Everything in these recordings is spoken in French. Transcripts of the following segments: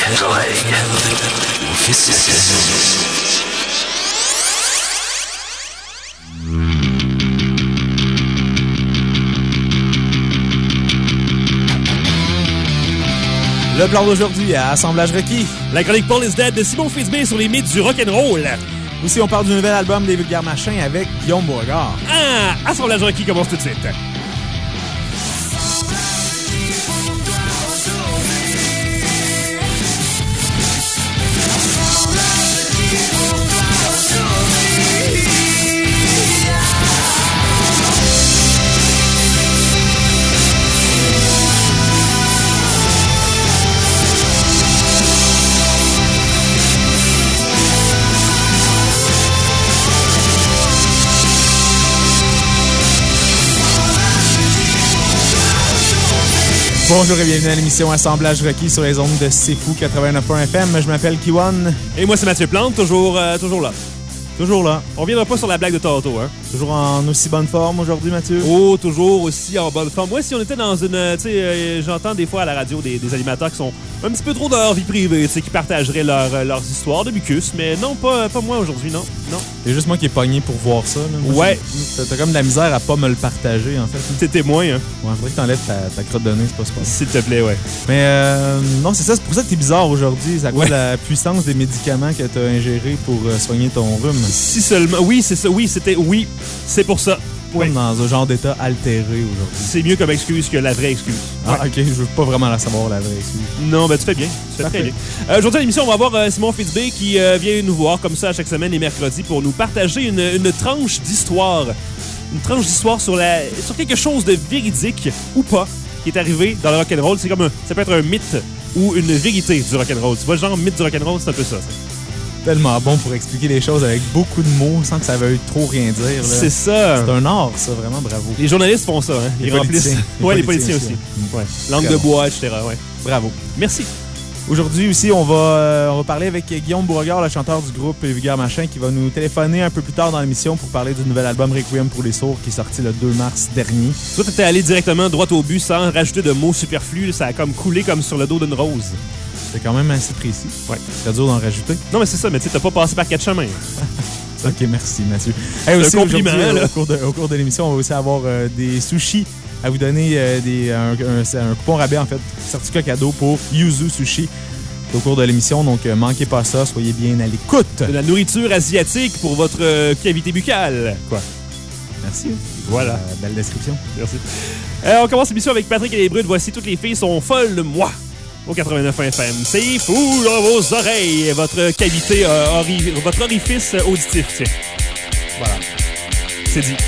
Le plan d'aujourd'hui à Assemblage requis. La chronique Paul is Dead de Simon Fitzbé sur les mythes du rock'n'roll. Aussi, on parle du nouvel album des Vulgaires Machins avec Guillaume Beauregard. Ah! Assemblage requis commence tout de suite. Bonjour et bienvenue à l'émission Assemblage requis sur les ondes de C'est Fou 89.1 FM. Je m'appelle Kiwan. Et moi, c'est Mathieu Plante, toujours là. Toujours là. On reviendra pas sur la blague de tantôt, hein? Toujours en aussi bonne forme aujourd'hui, Mathieu? Oh, toujours aussi en bonne forme. Moi, si on était dans une... tu sais, j'entends des fois à la radio des animateurs qui sont un petit peu trop dans leur vie privée, tu sais, qui partageraient leurs histoires de mucus, mais non, pas moi aujourd'hui, non. C'est juste moi qui est pogné pour voir ça. Là. Moi, ouais. T'as comme de la misère à pas me le partager, en fait. T'es témoin, hein? Ouais, faudrait que t'enlèves ta crotte de nez, c'est pas ça. S'il te plaît, ouais. Mais non, c'est ça, c'est pour ça que t'es bizarre aujourd'hui. C'est à cause de la puissance des médicaments que t'as ingérés pour soigner ton rhume. Si seulement... Oui, c'est ça. Oui, c'est pour ça. Comme dans un genre d'état altéré aujourd'hui. C'est mieux comme excuse que la vraie excuse. Ah, OK. Je veux pas vraiment la savoir, la vraie excuse. Non, ben tu fais bien. Tu fais très bien. Aujourd'hui, à l'émission, on va avoir Simon Fitzbé qui vient nous voir comme ça chaque semaine les mercredis pour nous partager une tranche d'histoire. Une tranche d'histoire sur quelque chose de véridique ou pas qui est arrivé dans le rock'n'roll. C'est comme ça peut être un mythe ou une vérité du rock'n'roll. Tu vois, le genre mythe du rock'n'roll, c'est un peu ça. Tellement bon pour expliquer les choses avec beaucoup de mots sans que ça veuille trop rien dire. Là. C'est ça. C'est un art, ça, vraiment, bravo. Les journalistes font ça, hein. Ils remplissent. Ouais, les politiciens aussi. Ouais. Langue de bois, etc. Ouais. Bravo. Merci. Aujourd'hui aussi, on va parler avec Guillaume Beauregard, le chanteur du groupe Vulgaires Machins, qui va nous téléphoner un peu plus tard dans l'émission pour parler du nouvel album Requiem pour les sourds qui est sorti le 2 mars dernier. Toi, t'étais allé directement droit au but sans rajouter de mots superflus. Ça a comme coulé comme sur le dos d'une rose. C'est quand même assez précis. Ouais. C'est dur d'en rajouter. Non, mais c'est ça. Mais tu sais, t'as pas passé par 4 chemins. OK, merci, Mathieu. C'est un compliment, là. Au cours de l'émission, on va aussi avoir des sushis à vous donner, un coupon rabais, en fait, certificat cadeau pour Yuzu Sushi au cours de l'émission. Donc, manquez pas ça. Soyez bien à l'écoute. De la nourriture asiatique pour votre cavité buccale. Quoi? Merci. Voilà. Belle description. Merci. On commence l'émission avec Patrick et les Brutes. Voici Toutes les filles sont folles de moi. Au 89 FM. C'est fou dans vos oreilles. Votre cavité, votre orifice auditif, tiens. Voilà. C'est dit.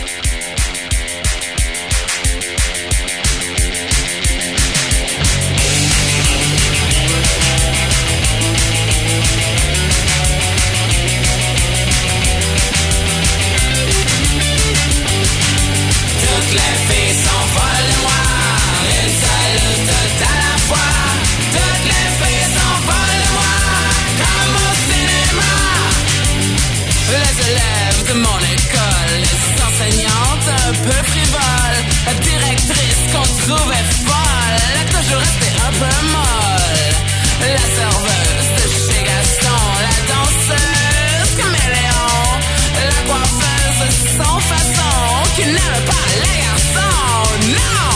Toutes les filles sont folles de moi. Une seule toute à la fois. Toutes les filles sont folles de moi, comme au cinéma. Les élèves de mon école, les enseignantes un peu frivoles, la directrice qu'on trouvait folle, elle a toujours resté un peu molle. La serveuse de chez Gaston, la danseuse caméléon, la coiffeuse sans façon, qui n'aime pas les garçons, non!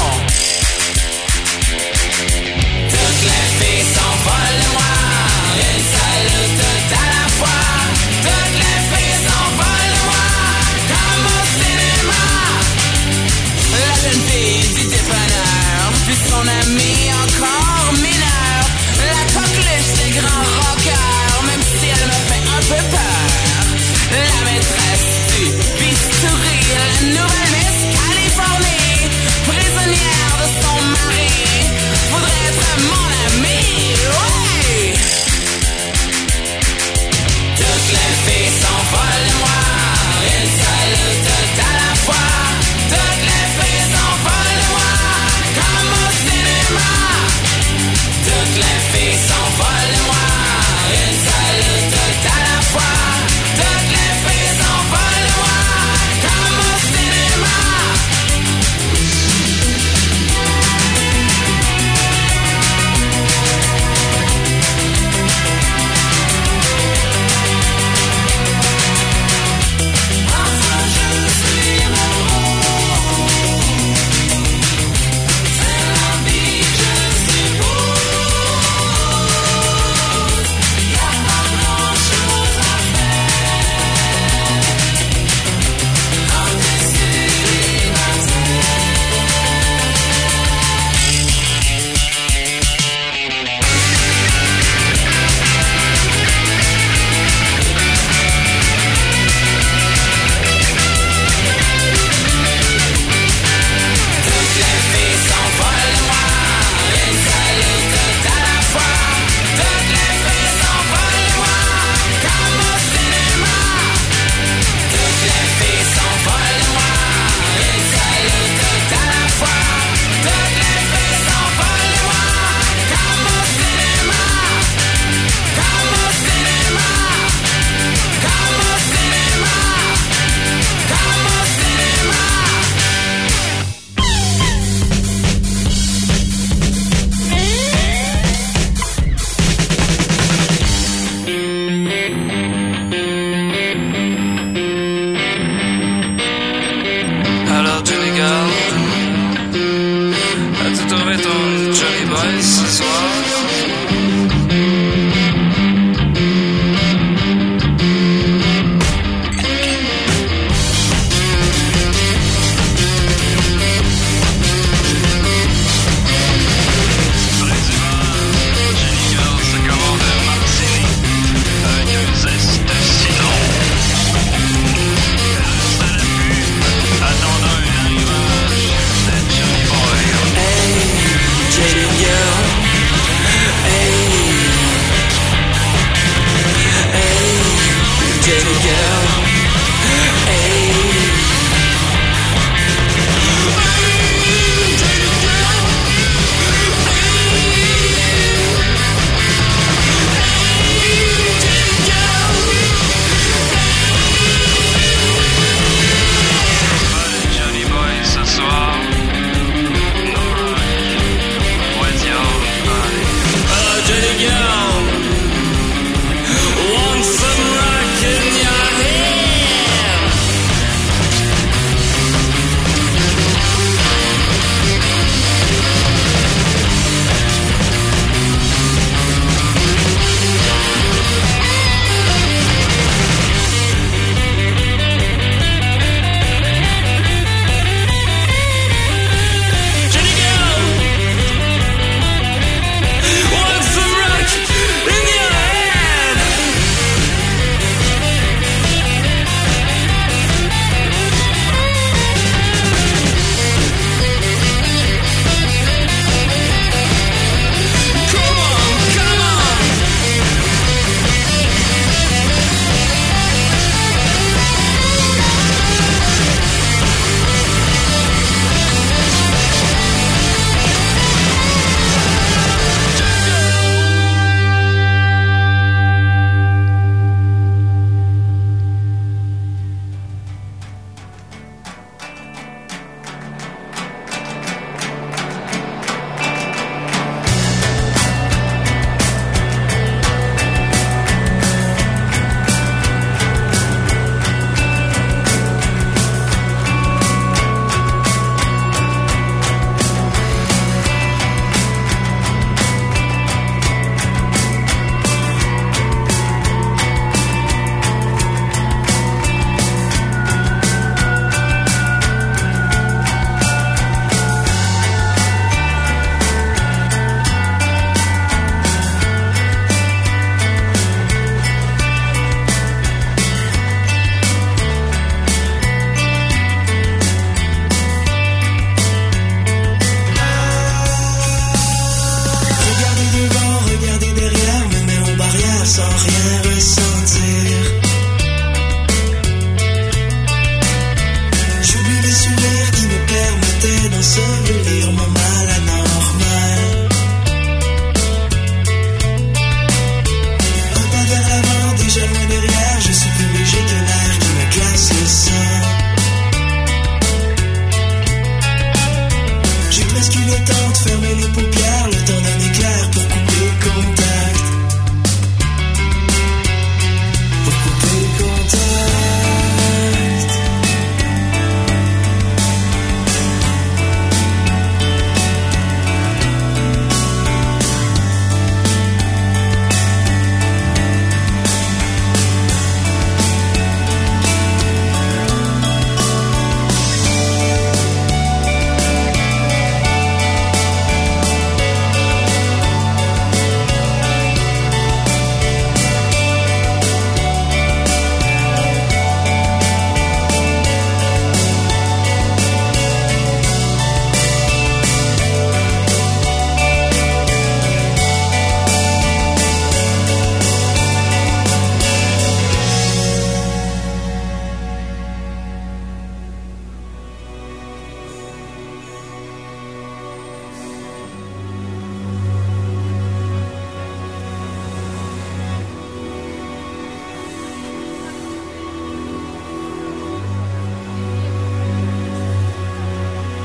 Toutes les filles sont folles de moi, une seule toute à la fois. Toutes les filles sont folles de moi, comme au cinéma. La jeune fille du dépanneur, puis son ami encore mineur. La coqueluche des grands rockers, même si elle me fait un peu peur. La maîtresse du bistouri, la nouvelle Miss Californie, prise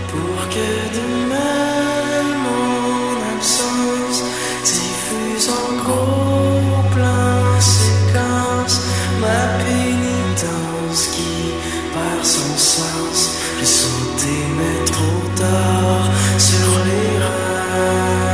pour que demain mon absence diffuse en gros plan séquence ma pénitence qui perd son sens. J'ai sauté mais trop tard sur les rails.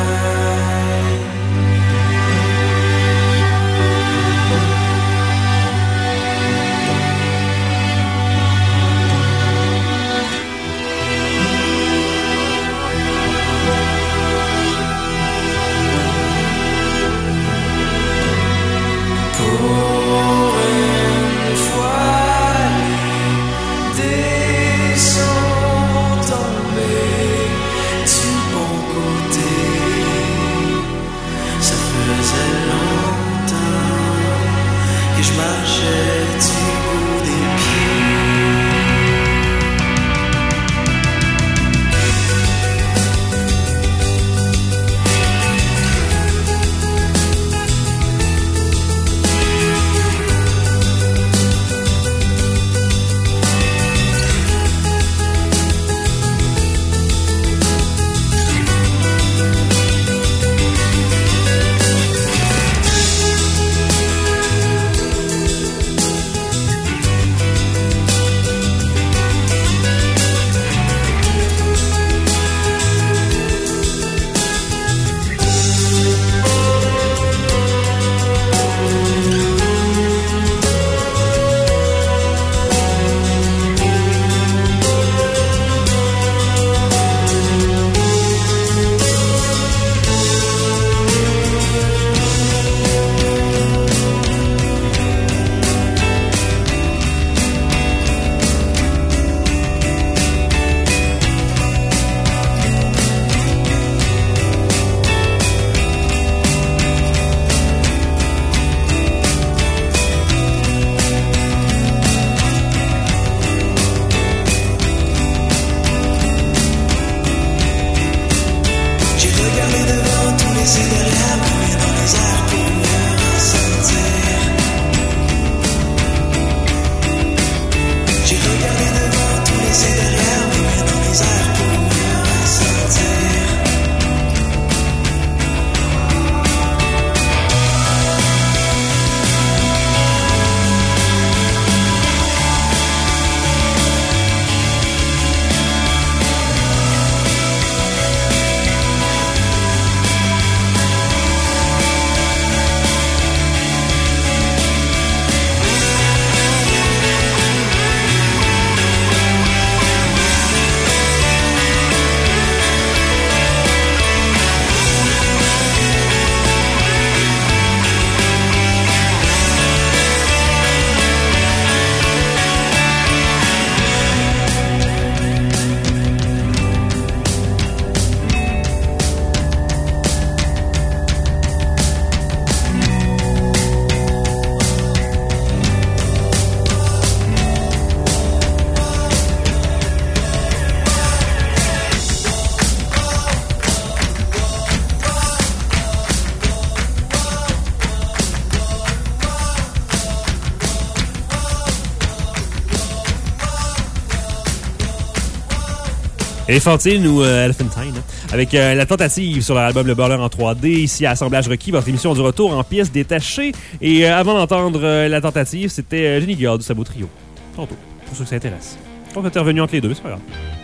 Elephantine ou Elephantine, avec la tentative sur leur album Le Burler en 3D, ici à Assemblage requis, votre émission du retour en pièces détachées. Et avant d'entendre la tentative, c'était Jenny Gard du Sabot Trio. Tantôt, pour ceux que ça intéresse. On va être revenu entre les deux, mais c'est pas grave.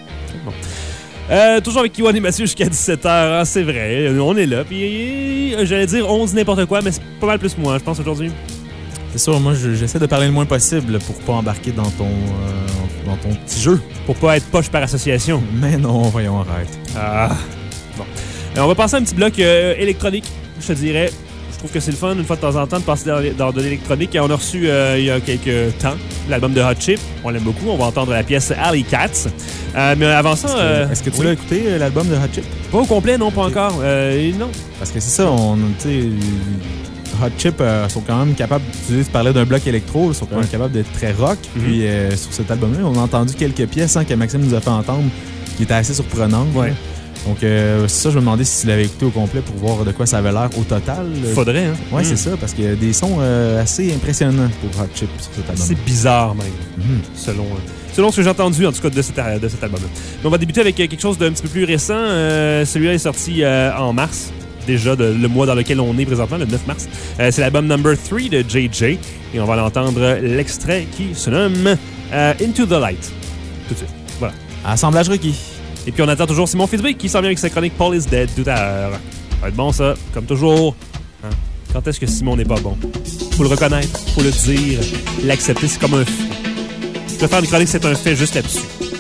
Bon. Toujours avec Kiwan et Mathieu jusqu'à 17h, hein, c'est vrai, on est là. Puis j'allais dire on dit n'importe quoi, mais c'est pas mal plus moi, je pense, aujourd'hui. C'est sûr, moi j'essaie de parler le moins possible pour pas embarquer dans ton petit jeu. Pour pas être poche par association. Mais non, voyons, arrête. Ah. Bon. On va passer à un petit bloc électronique, je te dirais. Je trouve que c'est le fun, une fois de temps en temps, de passer dans de l'électronique. Et on a reçu, il y a quelques temps, l'album de Hot Chip. On l'aime beaucoup. On va entendre la pièce Alley Cats. Mais avant ça... Est-ce que tu l'as écouté, l'album de Hot Chip? Pas au complet, non, pas encore. Non. Parce que c'est ça, tu sais... Hot Chip sont quand même capables, tu parlais d'un bloc électro, ils sont quand même capables d'être très rock. Puis sur cet album-là, on a entendu quelques pièces que Maxime nous a fait entendre qui étaient assez surprenantes. Ouais. Donc, c'est ça, je me demandais si tu l'avais écouté au complet pour voir de quoi ça avait l'air au total. Faudrait, hein? Ouais, c'est ça, parce qu'il y a des sons assez impressionnants pour Hot Chip sur cet album. C'est bizarre, même, selon Selon ce que j'ai entendu, en tout cas, de cet album-là. Mais on va débuter avec quelque chose d'un petit peu plus récent. Celui-là est sorti en mars. Déjà, le mois dans lequel on est présentement, le 9 mars. C'est l'album Number 3 de JJ. Et on va l'entendre l'extrait qui se nomme Into the Light. Tout de suite. Voilà. Assemblage requis. Et puis on attend toujours Simon Fitzbé qui s'en vient avec sa chronique Paul is Dead tout à l'heure. Ça va être bon, ça. Comme toujours. Hein? Quand est-ce que Simon n'est pas bon? Faut le reconnaître, faut le dire, l'accepter. C'est comme un fait. Je peux faire une chronique, c'est un fait juste là-dessus.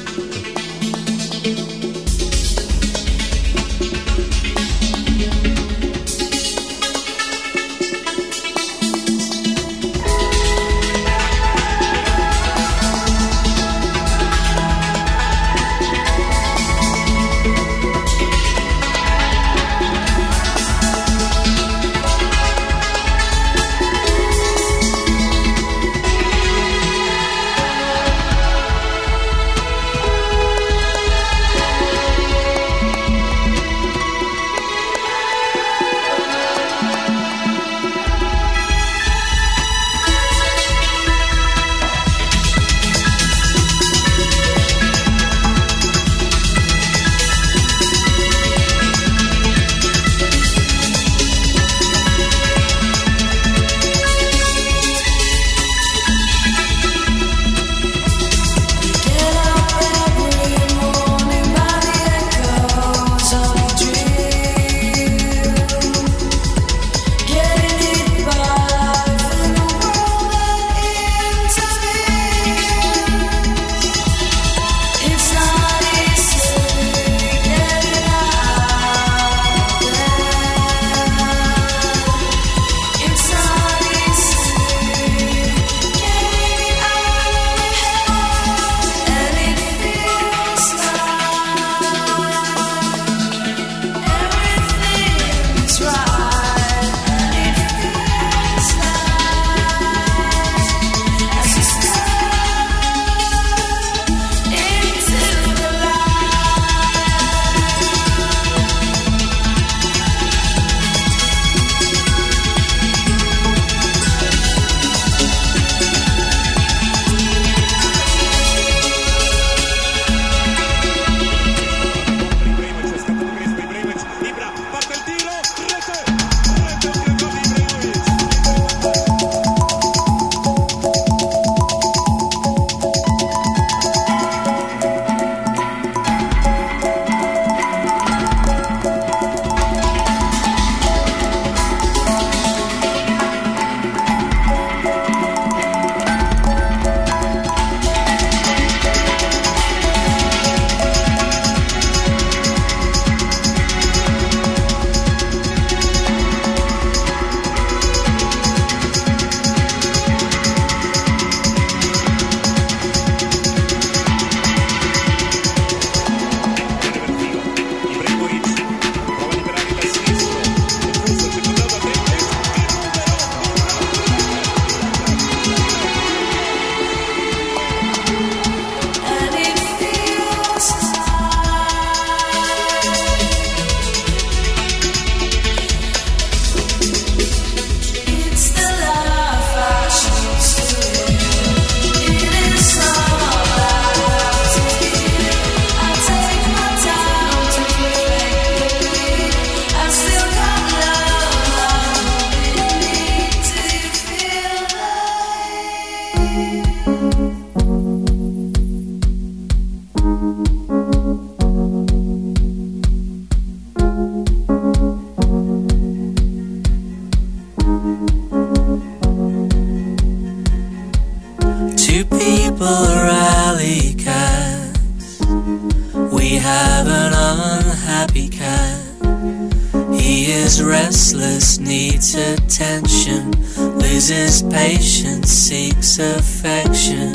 Restless, needs attention, loses patience, seeks affection.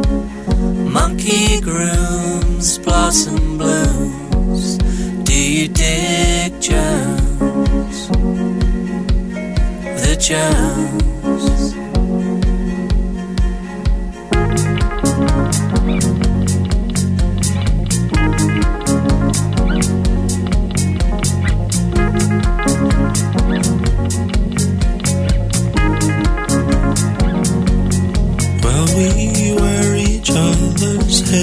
Monkey grooms, blossom blooms. Do you dig Jones? The Jones. We were each other's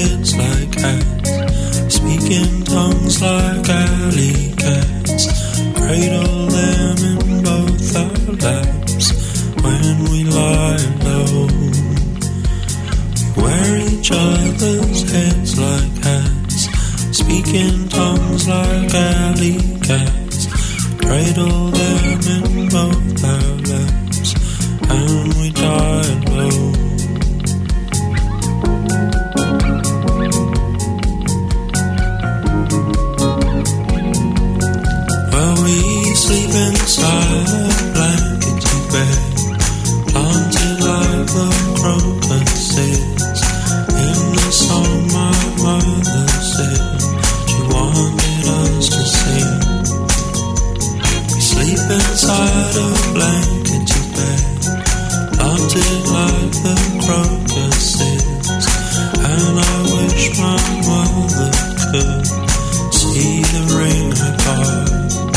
speak in tongues like alley cats, cradle them in both our laps when we lie low. We wear each other's heads like hats, speak in tongues like alley cats, cradle them in both our laps and we die low. Sleep inside a blanket bed, planted like the crocuses in the song my mother said she wanted us to sing. We sleep inside a blanket bed, planted like the crocuses, and I wish my mother could see the ring I got.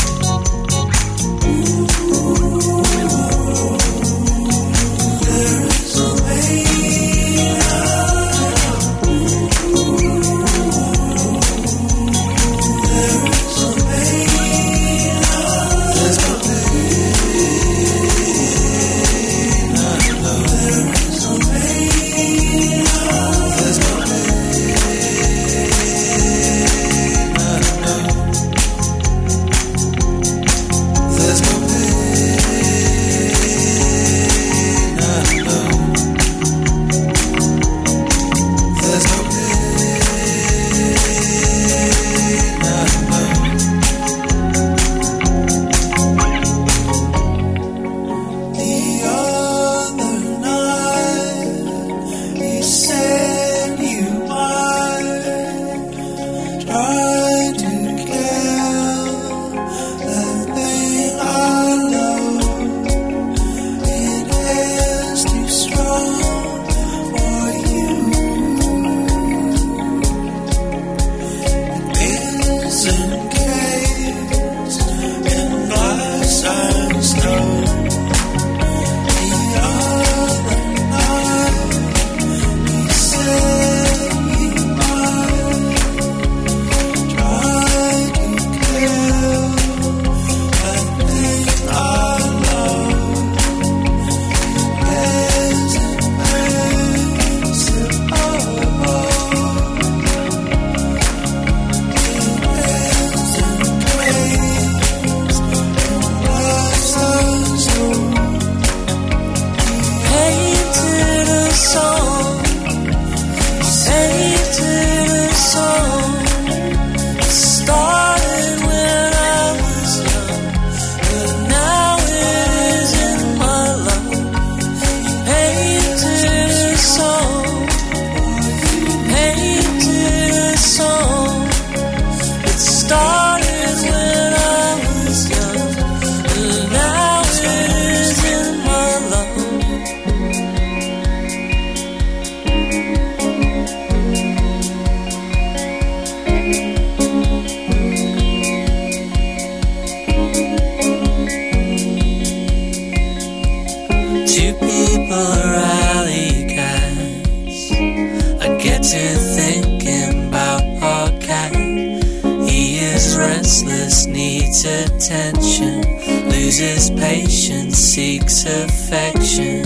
Attention, loses patience, seeks affection.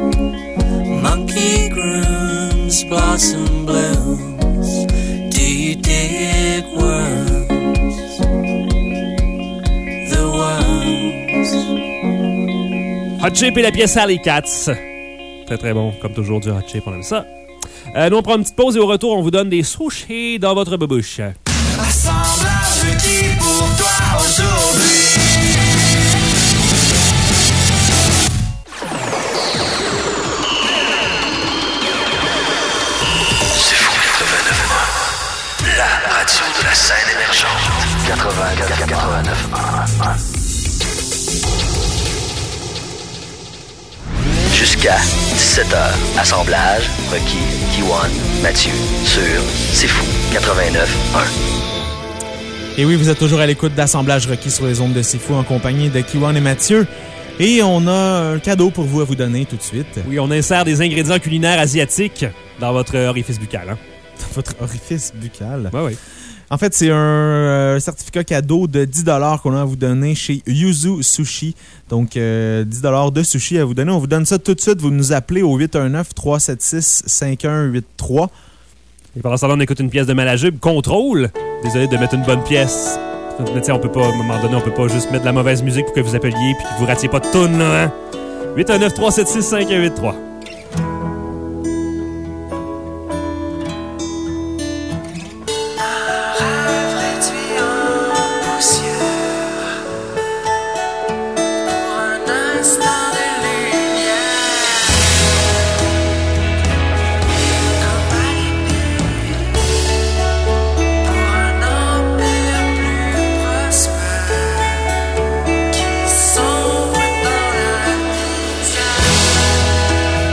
Monkey grooms, blossom blooms. Do you dig worms? The worms. Hot Chip et la pièce Alley Cats. Très très bon, comme toujours du Hot Chip, on aime ça. Nous on prend une petite pause et au retour on vous donne des sushis dans votre bouche. Assemblage qui pour toi aujourd'hui. C'est Fou 89.1, la radio de la scène émergente. 89.1. Jusqu'à 17h, assemblage, Rocky, Kiwan, Mathieu, sur C'est Fou 89.1. Et oui, vous êtes toujours à l'écoute d'Assemblage Rocky sur les ondes de C'est Fou en compagnie de Kiwan et Mathieu. Et on a un cadeau pour vous à vous donner tout de suite. Oui, on insère des ingrédients culinaires asiatiques dans votre orifice buccal. Hein? Dans votre orifice buccal? Ben oui. En fait, c'est un certificat cadeau de 10 $ qu'on a à vous donner chez Yuzu Sushi. Donc, 10 $ de sushi à vous donner. On vous donne ça tout de suite. Vous nous appelez au 819-376-5183. Et pendant ce temps-là, on écoute une pièce de Malajube. Contrôle. Désolé de mettre une bonne pièce. Mais tu sais, on peut pas, à un moment donné, on peut pas juste mettre de la mauvaise musique pour que vous appeliez puis que vous ratiez pas de toune, hein? 819-376-5183. Qui sombre dans la misère.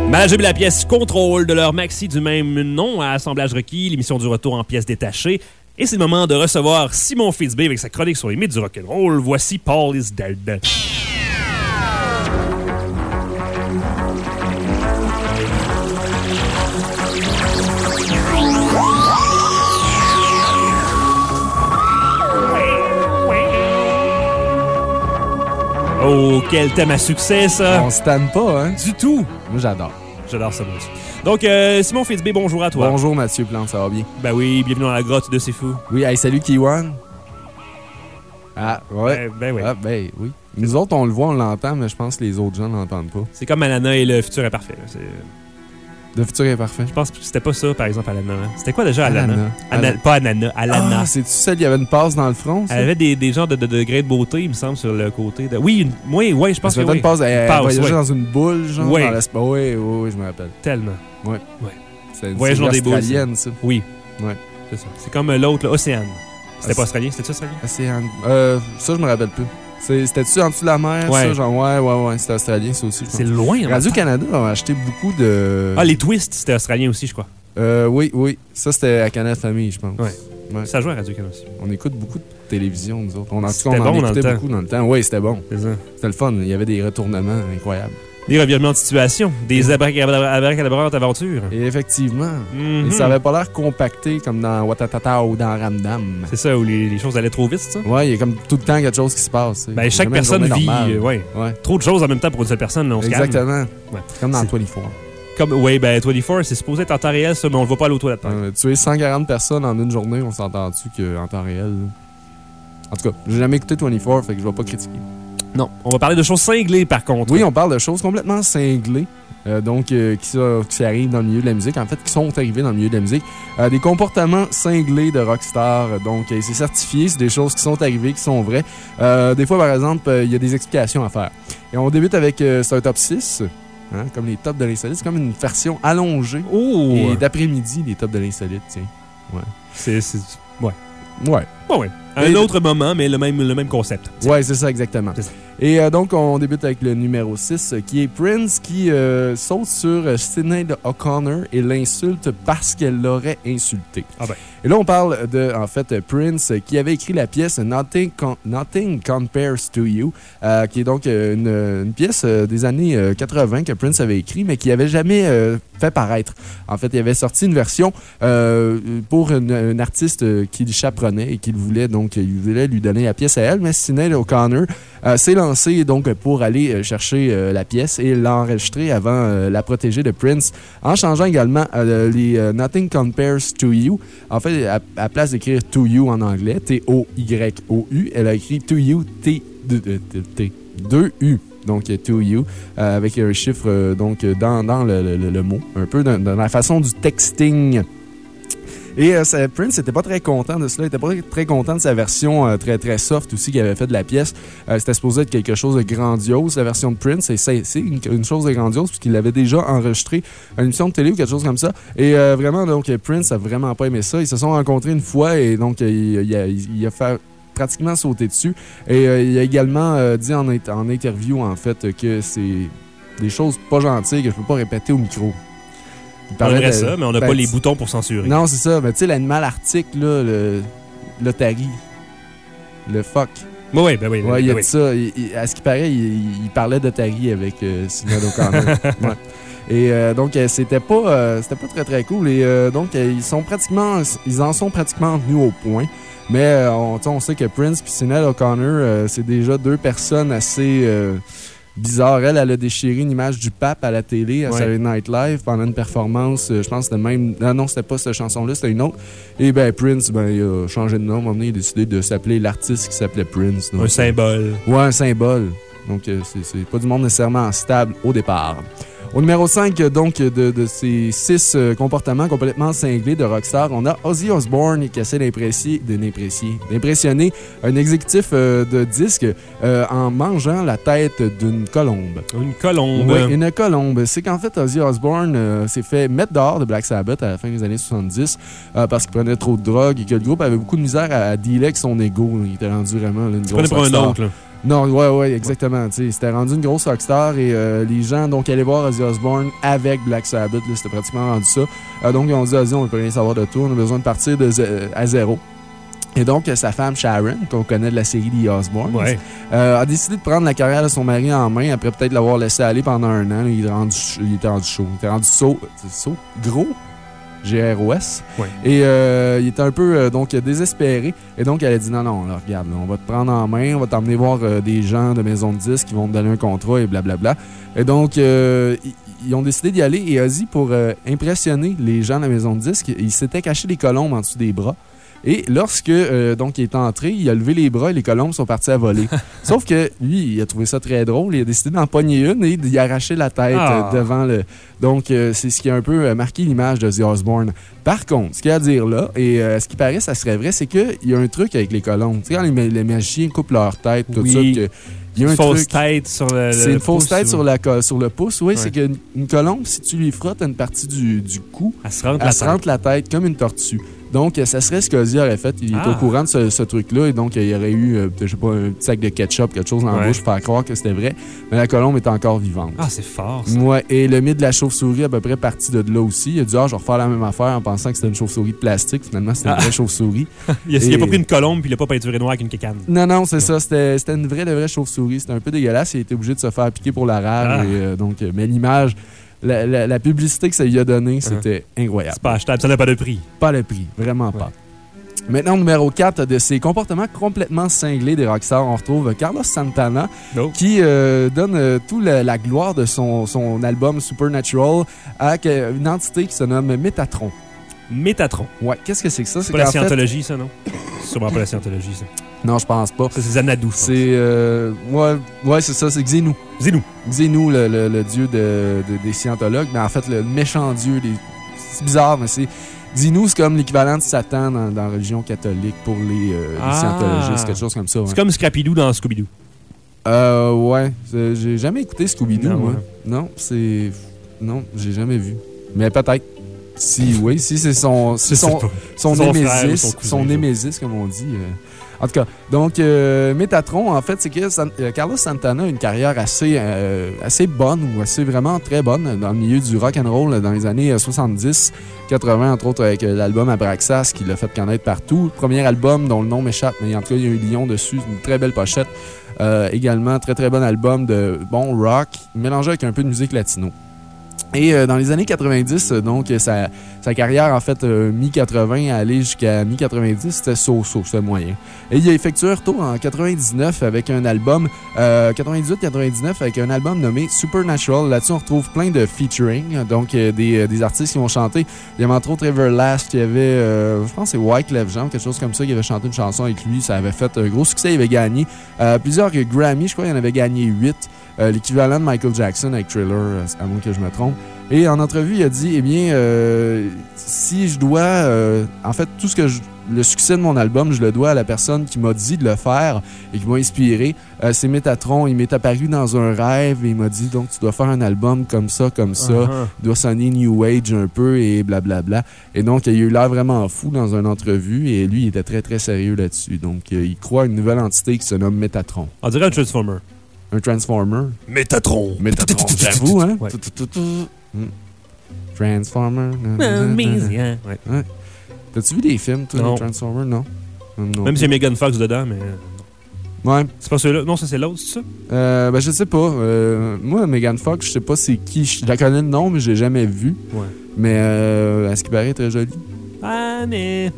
Manageable la pièce Contrôle de leur maxi du même nom à Assemblage requis, l'émission du retour en pièces détachées. Et c'est le moment de recevoir Simon Fitzbé avec sa chronique sur les mythes du rock'n'roll. Voici Paul is Dead. Oh, quel thème à succès, ça! On se tanne pas, hein? Du tout! Moi, j'adore. J'adore ça, moi aussi. Donc, Simon Fitzbé, bonjour à toi. Bonjour, Mathieu Plante, ça va bien? Ben oui, bienvenue dans la grotte de C'est Fou. Oui, hey, salut, Kiwan. Ah, ouais. Ben oui. Ah, ben oui. Nous autres, on le voit, on l'entend, mais je pense que les autres gens l'entendent pas. C'est comme Alana et le futur imparfait. Le futur est parfait. Je pense que c'était pas ça, par exemple, Alana. C'était quoi déjà, Alana? Alana. Pas Anana, Alana. Ah, c'est-tu celle qui avait une passe dans le front, ça? Elle avait des genres de degrés de beauté, il me semble, sur le côté. Oui, je pense que oui. Une passe, elle voyageait ouais. dans une boule, genre, Oui. dans l'espace. Oui, je me rappelle. Tellement. Ouais. Ouais. C'est une Voyage série dans des boules, australienne, ça. Oui. Ouais. C'est ça. C'est comme l'autre, Océane. C'était Ah, pas australien? C'était-tu australien? Océane. Ça, je me rappelle plus. C'était-tu en dessous de la mer, Ouais. ça? Genre, ouais. C'était australien, ça aussi, je pense. C'est loin, hein? Radio-Canada a acheté beaucoup de... Ah, les twists, c'était australien aussi, je crois. Oui. Ça, c'était à Canal Famille, je pense. Ouais. Ça jouait à Radio-Canada aussi. On écoute beaucoup de télévision, nous autres. C'était on en bon dans écoutait le temps. beaucoup dans le temps. Oui, c'était bon. C'est ça. C'était le fun. Il y avait des retournements incroyables. Des revirements de situation, des abracadabrantes aventures. Et effectivement. Mhm. Et ça avait pas l'air compacté comme dans Watatata ou dans Ramdam. C'est ça, où les choses allaient trop vite, c'est ça? Ouais, il y a comme tout le temps quelque chose qui se passe. Ben, chaque personne vit Ouais. trop de choses en même temps pour une seule personne, là, on se calme. Exactement. Ouais. Comme dans C'est- 24. Oui, ben 24, c'est supposé être en temps réel, ça, mais on le voit pas à l'auto-toilette. Tuer 140 personnes en une journée, on s'entend-tu qu'en temps réel? Là? En tout cas, j'ai jamais écouté 24, fait que je vais pas critiquer. Non, on va parler de choses cinglées, par contre. Oui, on parle de choses complètement cinglées. Qui arrivent dans le milieu de la musique, en fait, qui sont arrivés dans le milieu de la musique. Des comportements cinglés de rockstar. C'est certifié, c'est des choses qui sont arrivées, qui sont vraies. Des fois, par exemple, il y a des explications à faire. Et on débute avec c'est un top 6, hein, comme les tops de l'insolite. C'est comme une version allongée. Oh! Et d'après-midi, les tops de l'insolite, tiens. Ouais. Ouais. Ouais. Bon, ouais. Un autre moment, mais le même concept. Ouais, c'est ça, exactement. C'est ça. Et donc, on débute avec le numéro 6, qui est Prince, qui saute sur Sinéad O'Connor et l'insulte parce qu'elle l'aurait insulté. Ah ben. Et là, on parle de, en fait, Prince, qui avait écrit la pièce Nothing Compares to You, qui est donc une pièce des années 80 que Prince avait écrit, mais qui n'avait jamais fait paraître. En fait, il avait sorti une version pour une artiste qui le chaperonnait et qui voulait lui donner la pièce à elle, mais Sinéad O'Connor s'est lancé donc pour aller chercher la pièce et l'enregistrer avant la protéger de Prince, en changeant également les Nothing Compares to You. En fait, à place d'écrire to you en anglais, T-O-Y-O-U, elle a écrit to you, T-2-U. Donc, to you, avec un chiffre dans le mot, un peu dans la façon du texting. Et Prince n'était pas très content de cela. Il n'était pas très content de sa version très, très soft aussi qu'il avait fait de la pièce. C'était supposé être quelque chose de grandiose, la version de Prince. Et c'est une chose de grandiose puisqu'il l'avait déjà enregistré à une émission de télé ou quelque chose comme ça. Et vraiment, donc, Prince n'a vraiment pas aimé ça. Ils se sont rencontrés une fois et donc, il a fait pratiquement sauter dessus. Et il a également dit en interview, en fait, que c'est des choses pas gentilles que je peux pas répéter au micro. On aimerait ça, mais on n'a pas les boutons pour censurer. Non, c'est ça. Mais tu sais, l'animal arctique, là, l'otarie, le phoque. Oui. Ouais, il y a de ça. À ce qui paraît, il parlait d'otarie avec Sinéad O'Connor. Ouais. Et donc, c'était pas très, très cool. Et donc, ils en sont pratiquement venus au point. Mais on sait que Prince et Sinéad O'Connor, c'est déjà deux personnes assez bizarres. Elle a déchiré une image du pape à la télé, à Saturday Night Live, pendant une performance. Je pense que c'était même... Non, c'était pas cette chanson-là, c'était une autre. Et Prince, il a changé de nom. À un moment donné, il a décidé de s'appeler l'artiste qui s'appelait Prince. Donc, un symbole. Ouais, un symbole. Donc, c'est pas du monde nécessairement stable au départ. Au numéro 5, donc, de ces 6 comportements complètement cinglés de rockstar, on a Ozzy Osbourne qui essaie d'impressionner un exécutif de disque en mangeant la tête d'une colombe. Une colombe. Oui, une colombe. C'est qu'en fait, Ozzy Osbourne s'est fait mettre dehors de Black Sabbath à la fin des années 70 parce qu'il prenait trop de drogue et que le groupe avait beaucoup de misère à dealer avec son ego. Il était rendu vraiment une grosse rockstar. Tu prenais pour un autre, là. Non, ouais, exactement. C'était rendu une grosse rockstar et les gens donc allaient voir Ozzy Osbourne avec Black Sabbath. Là, c'était pratiquement rendu ça. Donc, ils ont dit Ozzy, on ne peut rien savoir de tout. On a besoin de partir à zéro. Et donc, sa femme Sharon, qu'on connaît de la série des Osbourne, a décidé de prendre la carrière de son mari en main après peut-être l'avoir laissé aller pendant un an. Il était rendu chaud. Il était rendu gros. GROS. Ouais. Et il était un peu donc désespéré. Et donc, elle a dit non, là, regarde, là, on va te prendre en main, on va t'emmener voir des gens de maison de disques qui vont te donner un contrat et blablabla. Et donc, ils ont décidé d'y aller. Et Ozzy, pour impressionner les gens de la maison de disques, il s'était caché des colombes en dessous des bras. Et lorsque donc il est entré, il a levé les bras et les colombes sont parties à voler. Sauf que lui, il a trouvé ça très drôle. Il a décidé d'en pogner une et d'y arracher la tête devant le... Donc, c'est ce qui a un peu marqué l'image de The Osbourne. Par contre, ce qu'il y a à dire là, et ce qui paraît, ça serait vrai, c'est qu'il y a un truc avec les colombes. Tu sais, quand les magiciens coupent leur tête, tout ça, il y a un fausse truc... tête sur le C'est une fausse pouce, tête sur le pouce. Oui, c'est qu'une colombe, si tu lui frottes une partie du cou, elle se rentre la tête comme une tortue. Donc, ça serait ce qu'Ozzy aurait fait. Il est au courant de ce truc-là. Et donc, il y aurait eu, je sais pas, un petit sac de ketchup, quelque chose dans la bouche pour faire croire que c'était vrai. Mais la colombe est encore vivante. Ah, c'est fort, ça. Ouais. Et le mythe de la chauve-souris, à peu près parti de là aussi. Il a dit, je vais refaire la même affaire en pensant que c'était une chauve-souris de plastique. Finalement, c'était une vraie chauve-souris. Il a pas pris une colombe puis il a pas peinturé noir avec une kékane. Non, c'est ça. C'était une vraie chauve-souris. C'était un peu dégueulasse. Il a été obligé de se faire piquer pour la rare. Et, donc, mais l'image... La publicité que ça lui a donnée, c'était incroyable. C'est pas achetable, ça n'a pas de prix. Pas le prix, vraiment pas. Maintenant, numéro 4, de ces comportements complètement cinglés des rockstars, on retrouve Carlos Santana, qui donne toute la gloire de son album Supernatural à une entité qui se nomme Métatron. Métatron? Ouais, qu'est-ce que c'est que ça? C'est pas la scientologie, ça, non? C'est sûrement pas la scientologie, ça. Non, je pense pas. Ça, c'est Xanadu, je pense. C'est... ouais, c'est ça, c'est Xenu. Xenu, le dieu des scientologues, mais en fait, le méchant dieu. C'est bizarre, mais c'est... Xenu, c'est comme l'équivalent de Satan dans la religion catholique pour les scientologistes, quelque chose comme ça. Ouais. C'est comme Scrappy-Doo dans Scooby-Doo. Ouais. J'ai jamais écouté Scooby-Doo, moi. Non, c'est... Non, j'ai jamais vu. Mais peut-être. Si c'est son némésis, son némésis, comme on dit. En tout cas, donc, Métatron, en fait, c'est que Carlos Santana a une carrière assez bonne, ou assez vraiment très bonne, dans le milieu du rock and roll dans les années 70, 80, entre autres avec l'album Abraxas, qui l'a fait connaître partout. Le premier album dont le nom m'échappe, mais en tout cas, il y a un lion dessus, une très belle pochette. Également, très bon album de bon rock, mélangé avec un peu de musique latino. Et dans les années 90, donc, sa carrière, en fait, mi-80 aller jusqu'à mi-90, c'était c'était moyen. Et il a effectué un retour en 99 avec un album, 98-99 avec un album nommé Supernatural. Là-dessus, on retrouve plein de featuring, donc des artistes qui vont chanter. Il y avait entre autres Everlast, il y avait, je pense que c'est Wyclef Jean, quelque chose comme ça, qui avait chanté une chanson avec lui. Ça avait fait un gros succès, il avait gagné plusieurs Grammy, je crois qu'il en avait gagné 8. L'équivalent de Michael Jackson avec Thriller, à moins que je me trompe. Et en entrevue, il a dit, eh bien, si je dois... en fait, le succès de mon album, je le dois à la personne qui m'a dit de le faire et qui m'a inspiré. C'est Métatron. Il m'est apparu dans un rêve et il m'a dit, donc, tu dois faire un album comme ça. Il doit sonner New Age un peu et blablabla. Et donc, il a eu l'air vraiment fou dans une entrevue et lui, il était très, très sérieux là-dessus. Donc, il croit à une nouvelle entité qui se nomme Métatron. On dirait un Transformer. Un Transformer? Métatron, j'avoue, hein? Ouais. Transformer. Ouais. T'as-tu vu des films, toi, non. de Transformer? Non. Même s'il y a Megan Fox dedans, mais... Ouais. C'est pas celui-là? Non, ça, c'est l'autre, c'est ça? Je sais pas. Moi, Megan Fox, je sais pas c'est qui. Je la connais de nom, mais je l'ai jamais vue. Ouais. Mais à ce qui paraît, très jolie. Ah, mais...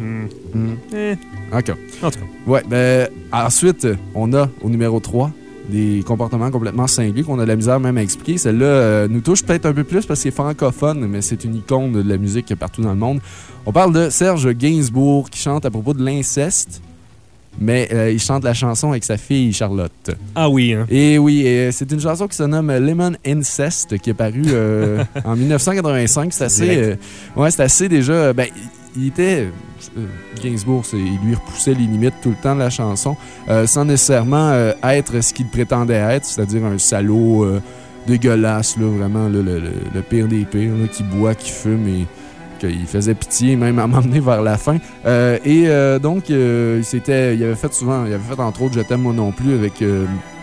OK. En tout cas. Ouais, ensuite, on a au numéro 3... des comportements complètement cinglés qu'on a de la misère même à expliquer. Celle-là nous touche peut-être un peu plus parce qu'il est francophone, mais c'est une icône de la musique partout dans le monde. On parle de Serge Gainsbourg qui chante à propos de l'inceste, mais il chante la chanson avec sa fille Charlotte. Ah oui, hein? Et oui, c'est une chanson qui se nomme Lemon Incest, qui est parue en 1985. C'est assez... c'est assez déjà... il était... Gainsbourg, il lui repoussait les limites tout le temps de la chanson, sans nécessairement être ce qu'il prétendait être, c'est-à-dire un salaud dégueulasse, là, vraiment là, le pire des pires, là, qui boit, qui fume et qu'il faisait pitié même à m'emmener vers la fin. Donc, il avait fait entre autres Je t'aime moi non plus avec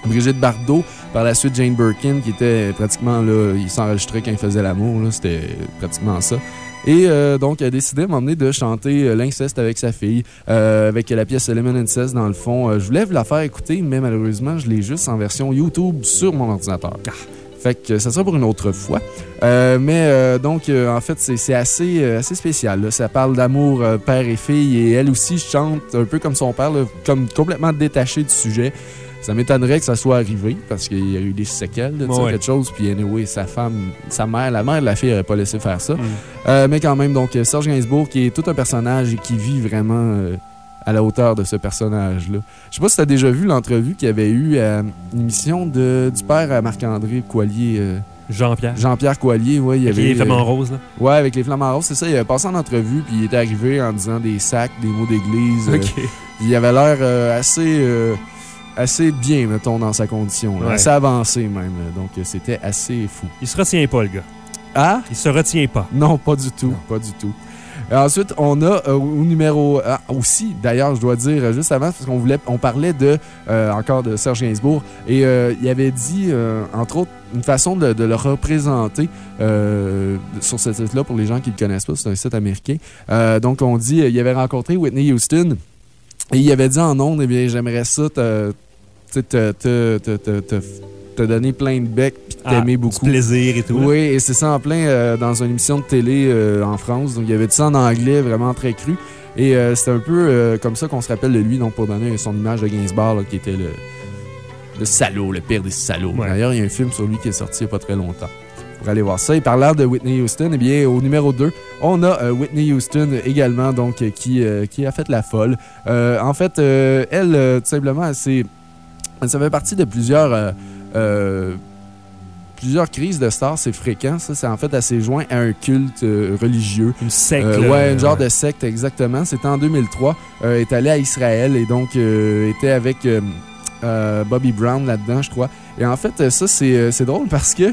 Brigitte Bardot, par la suite Jane Birkin, qui était pratiquement là, il s'enregistrait quand il faisait l'amour, là, c'était pratiquement ça. Et donc, elle a décidé à m'emmener de chanter l'inceste avec sa fille, avec la pièce Lemon Incest dans le fond. Je voulais vous la faire écouter, mais malheureusement, je l'ai juste en version YouTube sur mon ordinateur. Fait que ça sera pour une autre fois. Donc, en fait, c'est assez spécial. Là. Ça parle d'amour père et fille, et elle aussi chante un peu comme son père, là, comme complètement détachée du sujet. Ça m'étonnerait que ça soit arrivé, parce qu'il y a eu des séquelles de quelque chose. Puis, anyway, la mère de la fille n'aurait pas laissé faire ça. Mais quand même, donc, Serge Gainsbourg, qui est tout un personnage et qui vit vraiment à la hauteur de ce personnage-là. Je sais pas si tu as déjà vu l'entrevue qu'il y avait eu à une émission du père à Marc-André Coilier. Jean-Pierre Coilier, oui. Avec les flamants roses, là. Oui, avec les flamants roses, c'est ça. Il avait passé en entrevue, puis il était arrivé en disant des sacs, des mots d'église. Il avait l'air assez bien, mettons, dans sa condition. Ouais. Assez avancé, même. Donc, c'était assez fou. Il se retient pas, le gars. Ah? Il se retient pas. Non, pas du tout. Non. Pas du tout. Ensuite, on a au numéro... aussi, d'ailleurs, je dois dire, juste avant, parce on parlait encore de Serge Gainsbourg, et il avait dit, entre autres, une façon de le représenter sur ce site-là, pour les gens qui ne le connaissent pas, c'est un site américain. Donc, on dit, il avait rencontré Whitney Houston, et il avait dit en ondes, eh bien, j'aimerais ça te donner plein de becs puis t'aimer beaucoup. Du plaisir et tout. Oui, et c'est ça en plein dans une émission de télé en France. Donc, il avait dit ça en anglais, vraiment très cru. Et c'était un peu comme ça qu'on se rappelle de lui, donc pour donner son image de Gainsbourg, là, qui était le salaud, le pire des salauds. Ouais. D'ailleurs, il y a un film sur lui qui est sorti il n'y a pas très longtemps. Pour aller voir ça. Et parlant de Whitney Houston, eh bien, au numéro 2, on a Whitney Houston également, donc, qui a fait la folle. En fait, elle, tout simplement, ça fait partie de plusieurs crises de stars, c'est fréquent. Ça, c'est en fait assez joint à un culte religieux. Une secte. Un genre de secte, exactement. C'était en 2003. Est allé à Israël et donc était avec Bobby Brown là-dedans, je crois. Et en fait, ça, c'est drôle parce que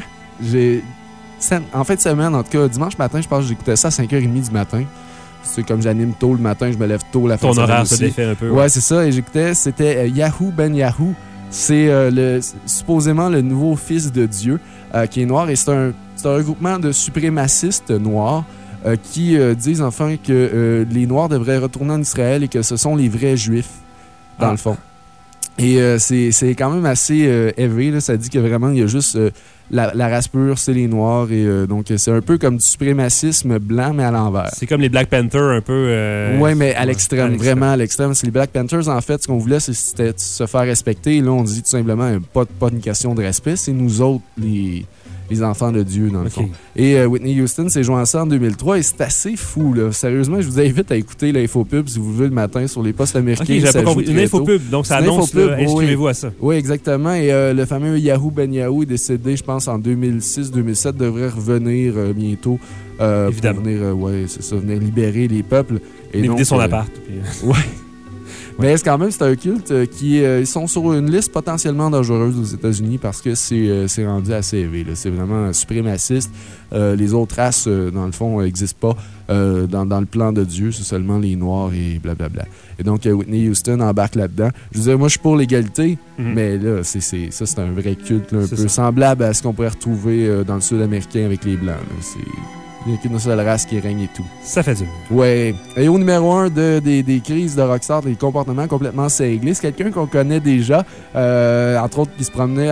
en fin de semaine, en tout cas, dimanche matin, je pense que j'écoutais ça à 5h30 du matin. C'est comme j'anime tôt le matin, je me lève tôt la fin de semaine. Ton horaire se défait un peu. Ouais, c'est ça. Et j'écoutais, c'était Yahoo Ben Yahoo. C'est supposément le nouveau fils de Dieu qui est noir. Et c'est un regroupement de suprémacistes noirs qui disent enfin que les Noirs devraient retourner en Israël et que ce sont les vrais Juifs, dans le fond. Et c'est quand même assez élevé. Là. Ça dit que vraiment, il y a juste la race pure, c'est les Noirs. Et donc, c'est un peu comme du suprémacisme blanc, mais à l'envers. C'est comme les Black Panthers, un peu... Oui, mais à l'extrême, vraiment à l'extrême. C'est les Black Panthers, en fait, ce qu'on voulait, c'était se faire respecter. Et là, on dit tout simplement, pas une question de respect. C'est nous autres, les enfants de Dieu, dans le fond. Et Whitney Houston s'est joint à ça en 2003 et c'est assez fou, là. Sérieusement, je vous invite à écouter l'infopub si vous voulez le matin sur les postes américains. OK, j'avais pas compris. Une infopub, donc ça annonce, inscrivez-vous à ça. Oui, exactement. Et le fameux Yahoo Ben Yahoo est décédé, je pense, en 2006-2007, devrait revenir bientôt. Évidemment. Pour venir libérer les peuples. Et vider son appart. Ouais. Mais quand même, c'est un culte ils sont sur une liste potentiellement dangereuse aux États-Unis parce que c'est rendu assez élevé. C'est vraiment suprémaciste. Les autres races, dans le fond, n'existent pas dans le plan de Dieu. C'est seulement les Noirs et blablabla. Et donc, Whitney Houston embarque là-dedans. Je veux dire, moi, je suis pour l'égalité, mais là, c'est un vrai culte, là, un peu semblable à ce qu'on pourrait retrouver dans le Sud-américain avec les Blancs. Il n'y a qu'une seule race qui règne et tout. Ça fait dur. Ouais. Et au numéro 1 des crises de rockstar, des comportements complètement cinglés, c'est quelqu'un qu'on connaît déjà, entre autres qui se promenait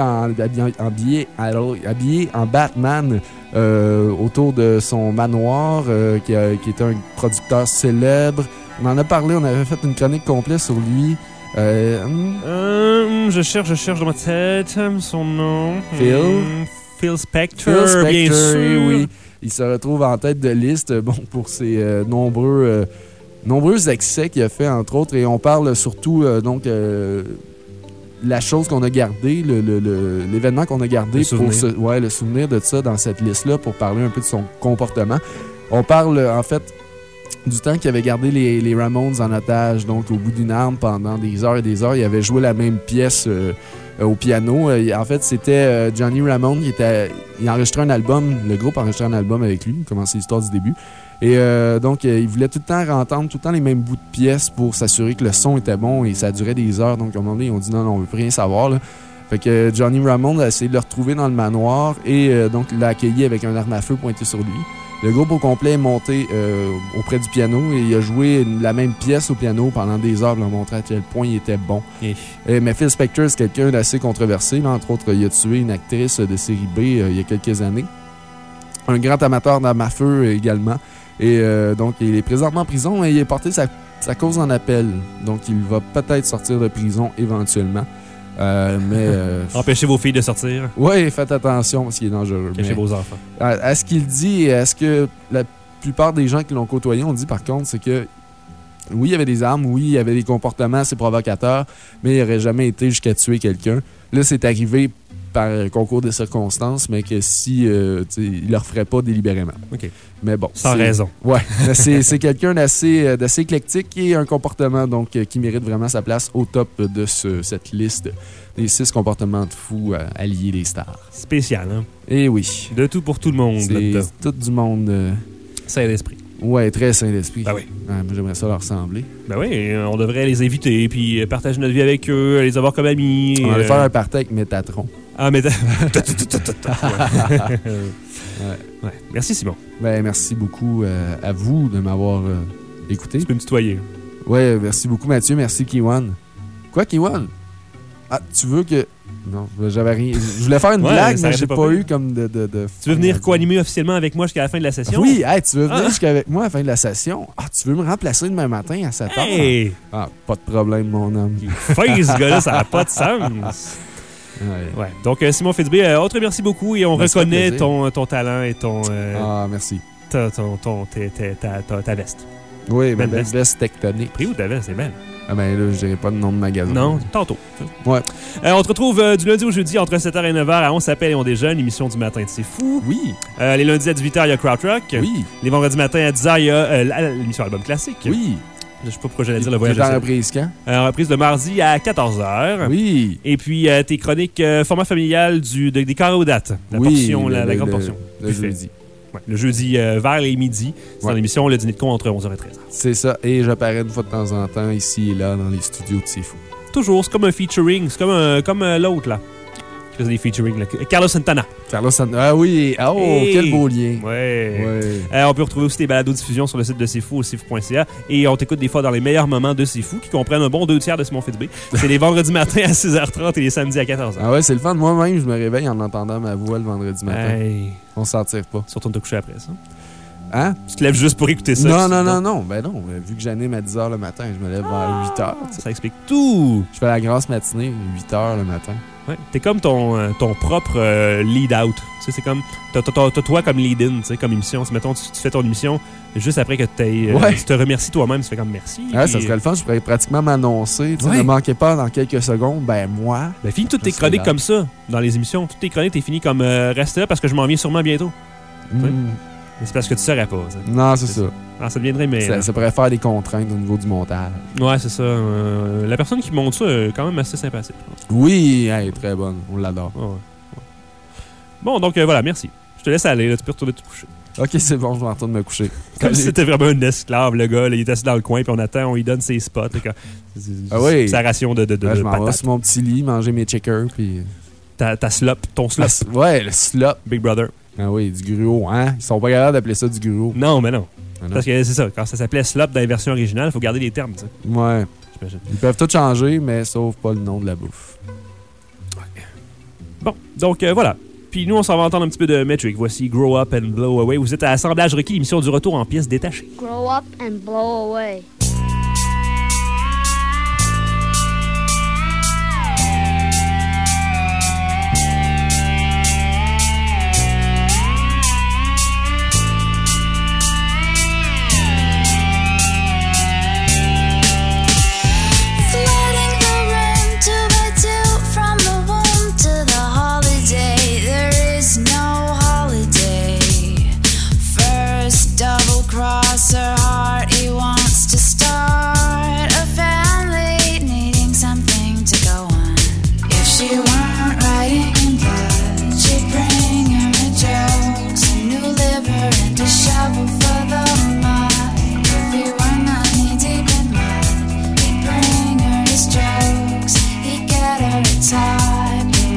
habillé en Batman autour de son manoir, qui était un producteur célèbre. On en a parlé, on avait fait une chronique complète sur lui. Je cherche dans ma tête son nom. Phil Spector, bien sûr. Oui. Il se retrouve en tête de liste pour ses nombreux excès qu'il a fait, entre autres. Et on parle surtout, la chose qu'on a gardée, l'événement qu'on a gardé pour le souvenir de ça dans cette liste-là, pour parler un peu de son comportement. On parle, en fait, du temps qu'il avait gardé les Ramones en otage, donc au bout d'une arme pendant des heures et des heures. Il avait joué la même pièce au piano. En fait, c'était Johnny Ramone il enregistrait un album, le groupe enregistrait un album avec lui, il commençait l'histoire du début. Et donc, il voulait tout le temps entendre tout le temps les mêmes bouts de pièces pour s'assurer que le son était bon et ça durait des heures. Donc, à un moment donné, ils ont dit non, on veut plus rien savoir, là. Fait que Johnny Ramone a essayé de le retrouver dans le manoir et donc l'a accueilli avec un arme à feu pointé sur lui. Le groupe au complet est monté auprès du piano et il a joué la même pièce au piano pendant des heures pour leur montrer à quel point il était bon. Mais Phil Spector, c'est quelqu'un d'assez controversé. Là, entre autres, il a tué une actrice de série B il y a quelques années. Un grand amateur d'armes à feu également. Et donc, il est présentement en prison et il a porté sa cause en appel. Donc, il va peut-être sortir de prison éventuellement. Empêchez vos filles de sortir. Oui, faites attention parce qu'il est dangereux. Cachez vos enfants. À ce qu'il dit et à ce que la plupart des gens qui l'ont côtoyé ont dit, par contre, c'est que oui, il y avait des armes, oui, il y avait des comportements assez provocateurs, mais il n'aurait jamais été jusqu'à tuer quelqu'un. Là, c'est arrivé par concours de circonstances, mais que si il ne le referait pas délibérément. OK. Mais bon. Sans raison. Ouais. C'est quelqu'un d'assez éclectique et un comportement donc qui mérite vraiment sa place au top de cette liste des 6 comportements de fous à lier les stars. Spécial, hein? Eh oui. De tout pour tout le monde. C'est tout du monde. Saint d'esprit. Ouais, très sain d'esprit. Ben oui. Ouais, moi, j'aimerais ça leur ressembler. Ben oui, on devrait les inviter, puis partager notre vie avec eux, les avoir comme amis. On va faire un party avec Métatron. Ah, mais... Ouais. Ouais. Merci, Simon. Ben, merci beaucoup à vous de m'avoir écouté. Tu peux me tutoyer. Ouais, merci beaucoup, Mathieu. Merci, Kiwan. Quoi, Kiwan? Ah, tu veux que... Non, j'avais rien. Je voulais faire une blague, mais j'ai pas eu comme de... Tu veux venir co-animer officiellement avec moi jusqu'à la fin de la session? Oui, hey, tu veux venir jusqu'avec moi à la fin de la session? Ah, tu veux me remplacer demain matin à 7h? Hey! Ah, pas de problème, mon homme. Fin, ce gars-là, ça n'a pas de sens. Ouais. Donc, Simon Fitzbé, on te remercie beaucoup et on reconnaît ton talent et ton... merci. Ta veste. Oui, ma belle veste tectonique. Prix où ta veste, c'est belle. Ah ben là, je dirais pas le nom de magasin. Non, tantôt. Ouais. On te retrouve du lundi au jeudi entre 7h et 9h à On s'appelle et on déjeune, l'émission du matin de C'est Fou. Oui. Les lundis à 18h, il y a Krautrock. Oui. Les vendredis matin à 10h, il y a l'émission Album Classique. Oui. Je sais pas pourquoi j'allais dire le voyage. Tu es en reprise quand? En reprise le mardi à 14h. Oui. Et puis tes chroniques format familial des carrés aux dates. La portion, la grande portion. Le jeudi. Ouais, le jeudi vers les midis. C'est dans l'émission Le Dîner de con entre 11h et 13h. C'est ça. Et j'apparais une fois de temps en temps ici et là dans les studios de C'est Fou. Toujours. C'est comme un featuring. C'est comme l'autre, là. Qui faisait des featuring. Là. Carlos Santana. Carlos Santana. Ah oui. Oh, hey. Quel beau lien. Ouais. On peut retrouver aussi tes balados-diffusions sur le site de C'est Fou, au cfou.ca. Et on t'écoute des fois dans les meilleurs moments de C'est Fou, qui comprennent un bon 2/3 de Simon Fitzbé. C'est les vendredis matins à 6h30 et les samedis à 14h. Ah ouais, c'est le fun. Moi-même, je me réveille en entendant ma voix le vendredi matin. Hey. On s'en tire pas. Surtout de te coucher après ça. Hein? Tu te lèves juste pour écouter ça. Non. Ben non. Vu que j'anime à 10h le matin, je me lève vers 8h. Ça explique tout. Je fais la grasse matinée, 8h le matin. Ouais. T'es comme ton propre lead-out. Tu sais, c'est comme... T'as toi comme lead-in, tu sais, comme émission. Si, mettons, tu fais ton émission juste après que tu te remercies toi-même, tu fais comme merci. Ouais, ça serait le fun. Je pourrais pratiquement m'annoncer. Ouais. Ne manquez pas dans quelques secondes. Ben moi... Ben finis toutes tes chroniques comme ça dans les émissions. Toutes tes chroniques, t'es fini comme reste là parce que je m'en viens sûrement bientôt. Mais c'est parce que tu saurais pas. Ça. Non, c'est ça. Ah, ça deviendrait... Mais, ça pourrait faire des contraintes au niveau du montage. Ouais, c'est ça. La personne qui monte ça est quand même assez sympathique. Oui, elle est très bonne. On l'adore. Ouais. Bon, donc voilà, merci. Je te laisse aller. Là, tu peux retourner te coucher. OK, c'est bon, je vais retourner me coucher. Comme si c'était vraiment un esclave, le gars. Là, il est assis dans le coin, puis on attend, on lui donne ses spots. C'est sa ration de je m'en vais sur mon petit lit, manger mes checkers, puis... Ta slop, ton slop. Ouais, le slop. Big Brother. Ah oui, du gruau, hein? Ils sont pas capables d'appeler ça du gruau. Non, mais non. Ah non. Parce que c'est ça, quand ça s'appelait slop dans la version originale, il faut garder les termes, tu sais. Ouais. J'imagine. Ils peuvent tout changer, mais sauf pas le nom de la bouffe. Ouais. Bon, donc voilà. Puis nous, on s'en va entendre un petit peu de Metric. Voici Grow Up and Blow Away. Vous êtes à Assemblage requis, l'émission du retour en pièces détachées. Grow up and blow away. Cross her heart, he wants to start a family, needing something to go on. If she weren't writing in blood, she'd bring her a jokes, a new liver and a shovel for the mud. If he were not knee deep in mud, he'd bring her his jokes, he'd get her a typing.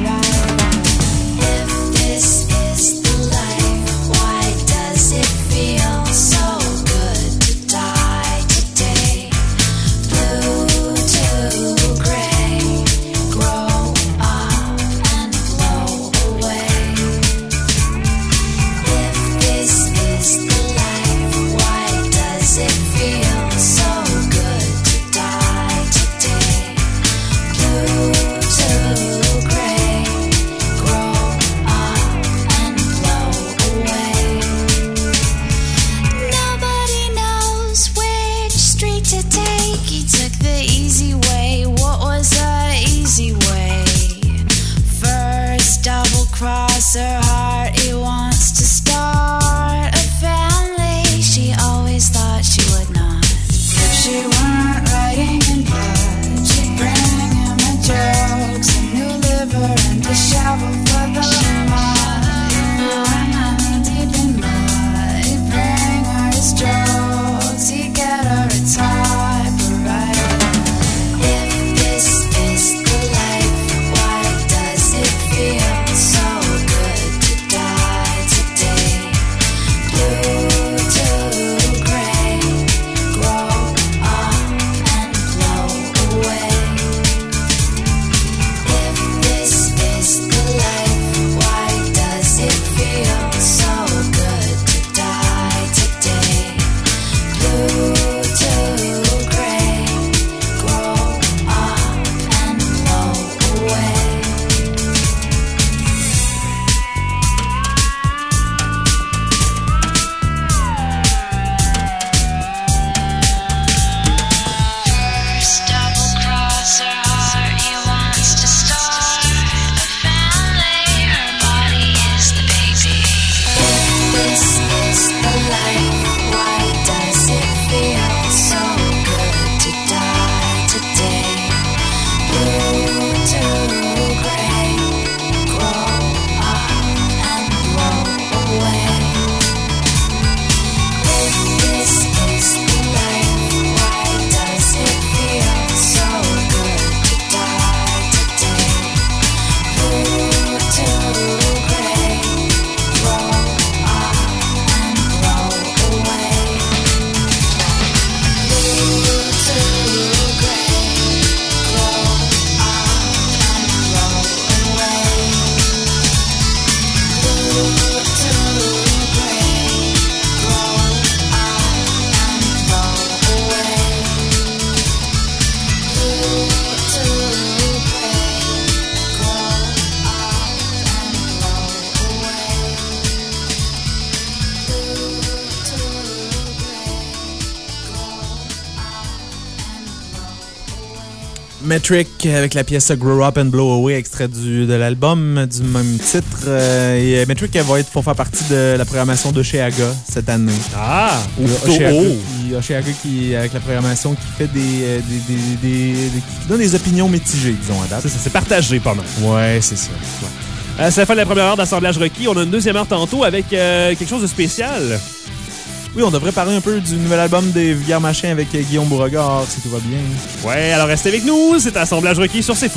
Metric avec la pièce Grow Up and Blow Away, extrait de l'album du même titre. Et Metric va faire partie de la programmation d'Oshéaga cette année. Ah! Oshéaga qui, avec la programmation, qui fait qui donne des opinions mitigées, disons, à date. C'est ça, c'est partagé pas mal. Ouais, c'est ça. Ouais. C'est la fin de la première heure d'Assemblage requis. On a une deuxième heure tantôt avec quelque chose de spécial. Oui, on devrait parler un peu du nouvel album des Vulgaires Machins avec Guillaume Beauregard, si tout va bien. Ouais, alors restez avec nous. C'est Assemblage requis sur C'est Fou.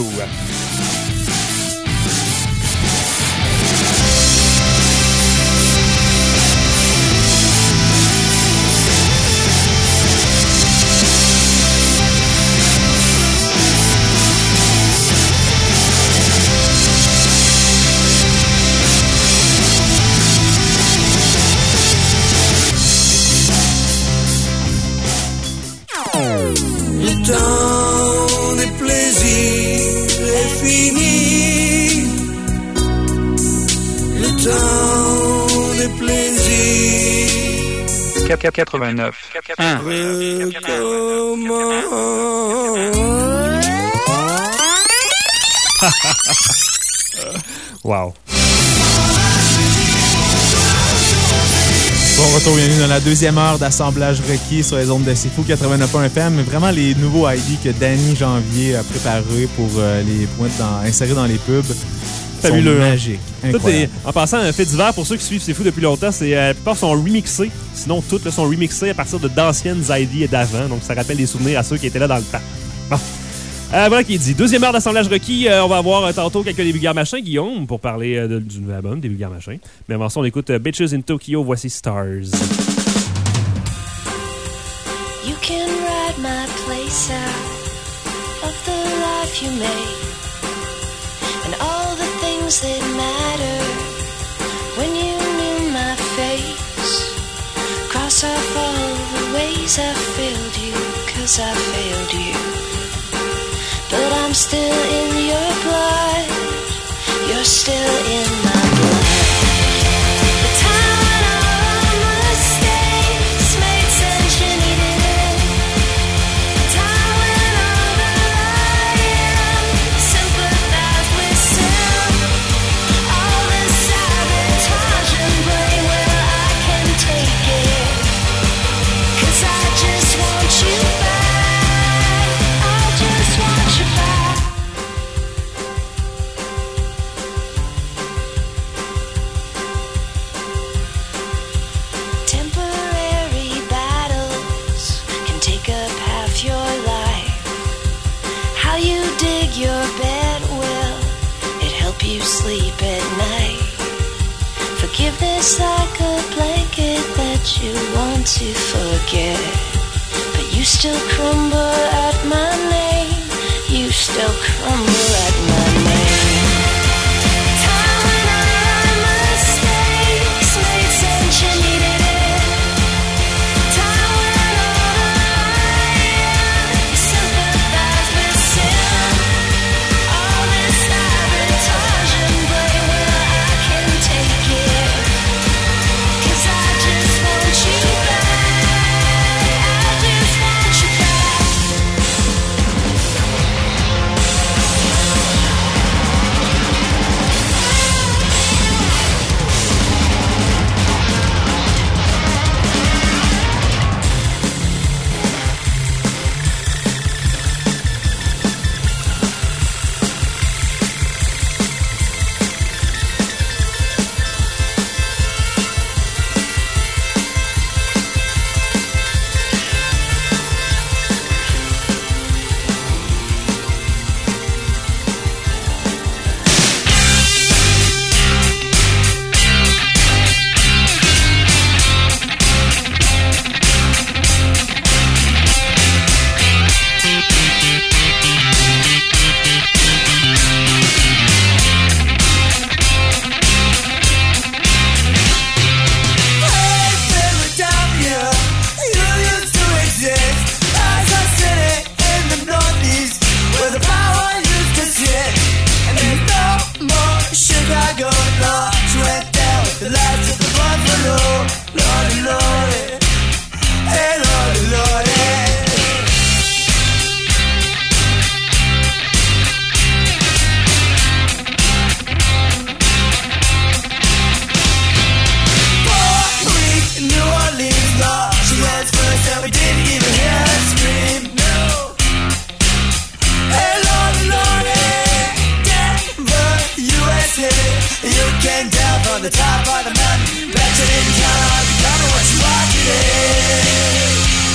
Le temps des plaisirs est fini. Le temps des plaisirs 89. Wow. Bon retour, bienvenue dans la deuxième heure d'Assemblage requis sur les ondes de C'est Fou 89.1 FM. Mais vraiment les nouveaux ID que Danny Janvier a préparés pour insérer dans les pubs. Fabuleux. Magique. En passant, un fait divers pour ceux qui suivent C'est Fou depuis longtemps, c'est la plupart sont remixés. Sinon, toutes sont remixées à partir d'anciennes ID et d'avant. Donc, ça rappelle des souvenirs à ceux qui étaient là dans le temps. Bon. Voilà qui est dit. Deuxième heure d'Assemblage requis. On va avoir tantôt quelques des Vulgaires Machins, Guillaume, pour parler du nouvel album des Vulgaires Machins. Mais avant ça, on écoute Bitches in Tokyo. Voici Stars. You can ride my place out of the life you made, and all the things that matter when you knew my face. Cross off all the ways I failed you, 'cause I failed you. But I'm still in your blood, you're still in my blood. The time when all mistakes made sense, you needed it. The time when all that I am sympathized with sin. All this sabotage and blame, well, I can take it, 'cause I just want you back. Temporary battles can take up half your life. How you dig your bed, will it help you sleep at night? Forgiveness like a blanket that you want to forget, but you still crumble at my name. You still crumble at my name. Time when our mistakes made sense, you needed it. Time when all I am sympathized with sin. All this sabotage and blame, well, I can take it, 'cause I just want you back. I just want you back. from the top of the mountain. Bet you didn't count on becoming what you are today.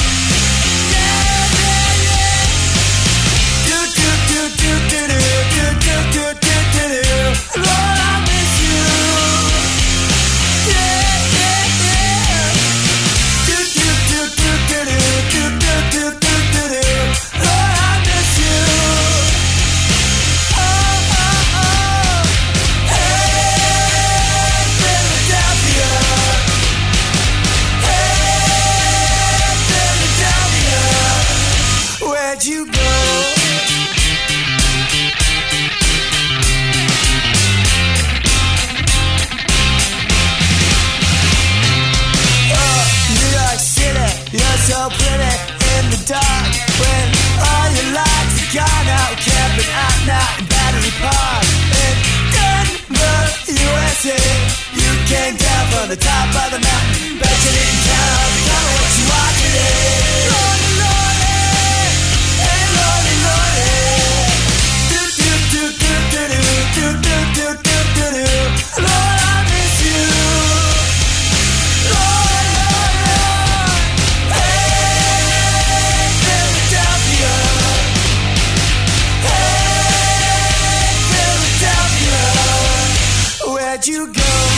Lord, I miss you. Yeah, yeah, yeah. Lord, I miss you. Oh, oh, oh. Hey, Philadelphia. Hey, Philadelphia. Where'd you go? You're so pretty in the dark when all your lights are gone out, camping out now in Battery Park. In Denver, USA, you came down from the top of the mountain. Bet you didn't count on becoming what you are today. Lordy, Lordy, hey, Lordy, Lordy. Lord, I miss you. Lord, Lord, Lord. Where'd you go?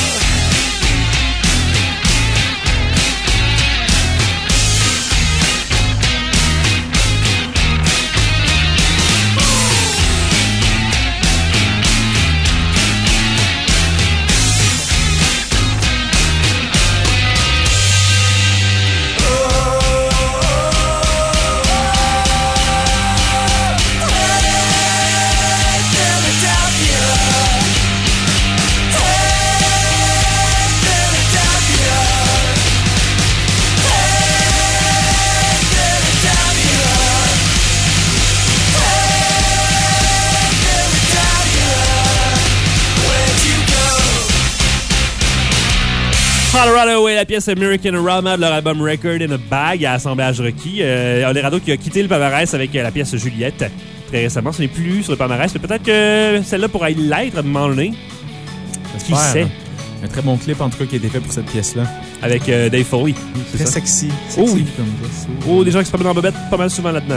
Colorado et la pièce American Rama de leur album Record in a Bag à assemblage requis. Colorado qui a quitté le palmarès avec la pièce Juliette très récemment. Ce n'est plus sur le palmarès, mais peut-être que celle-là pourrait l'être à un moment donné. Qui sait? Un très bon clip, en tout cas, qui a été fait pour cette pièce-là. Avec Dave Foley. Très sexy. Oh oui. Comme ça. Oh, des gens qui se promènent en bobette pas mal souvent là-dedans.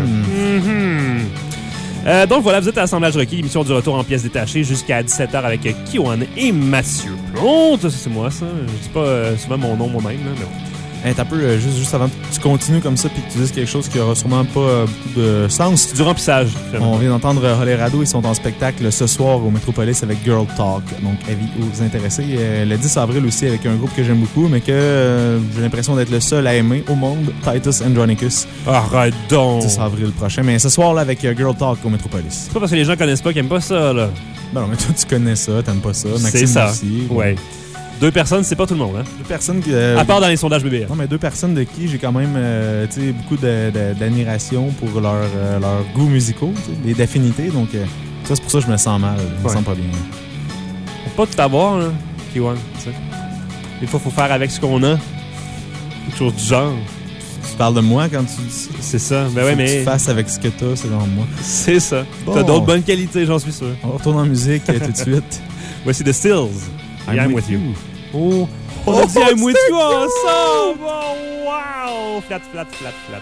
Donc voilà, vous êtes à Assemblage requis, l'émission du retour en pièces détachées jusqu'à 17h avec Kiwan et Mathieu Plante. Ça, c'est moi, ça. Je dis pas souvent mon nom moi-même, là, mais bon. Hey, t'as un peu, juste avant que tu continues comme ça puis que tu dises quelque chose qui aura sûrement pas beaucoup de sens. Du remplissage. On vient d'entendre Colorado, ils sont en spectacle ce soir au Metropolis avec Girl Talk. Donc, avis aux intéressés. Le 10 avril aussi avec un groupe que j'aime beaucoup, mais que j'ai l'impression d'être le seul à aimer au monde, Titus Andronicus. Arrête donc! 10 avril prochain. Mais ce soir, là, avec Girl Talk au Metropolis. C'est pas parce que les gens connaissent pas qu'ils aiment pas ça, là. Ben non, mais toi, tu connais ça, t'aimes pas ça. Maxime c'est ça. aussi. Ouais. 2 personnes, c'est pas tout le monde, hein? 2 personnes qui... à part dans les sondages BBR. Non, mais 2 personnes de qui j'ai quand même beaucoup d'admiration pour leurs goûts musicaux et d'affinité. Donc, ça, c'est pour ça que je me sens mal. Je me sens pas bien. Faut pas tout avoir, là, K1. Des fois, il faut faire avec ce qu'on a. Quelque chose du genre. Tu parles de moi quand tu dis ça? C'est ça. Ben ouais, mais. Tu fasses avec ce que t'as, selon moi. C'est ça. Bon. T'as d'autres bonnes qualités, j'en suis sûr. On retourne en musique tout de suite. Voici The Stills. I'm with you. Oh, on a dit I'm with you ensemble! Oh, wow! Flat, flat, flat, flat.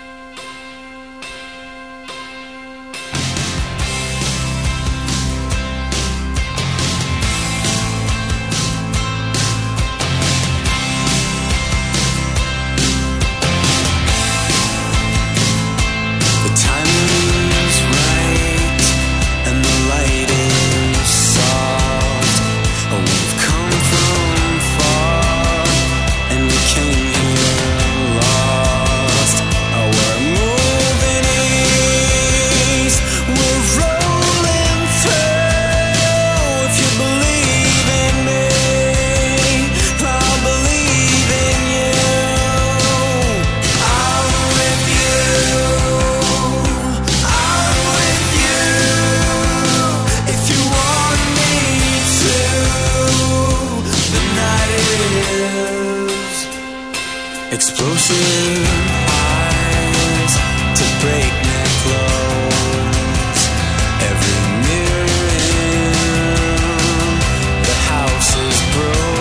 Explosive eyes to breakneck clothes. Every mirror in the house is broken.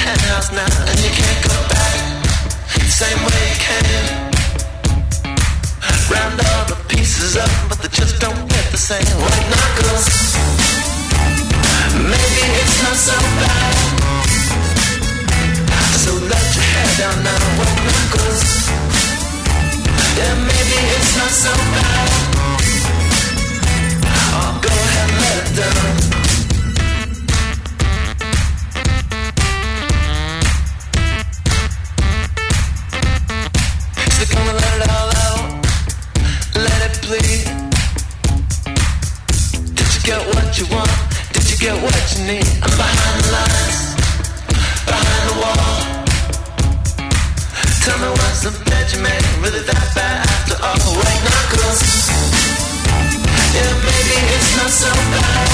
penthouse now, and you can't go back the same way you came. Round all the pieces up, but they just don't fit the same. White knuckles. Maybe it's not so bad. So let your hair down now, white knuckles. Yeah, maybe it's not so bad. Oh, go ahead and let it down. So come and let it all out. Let it bleed. Did you get what you want? Did you get what you need? I'm behind the lines, behind the wall. Tell me what's the bed you made really that bad after all? White knuckles. Yeah, maybe it's not so bad.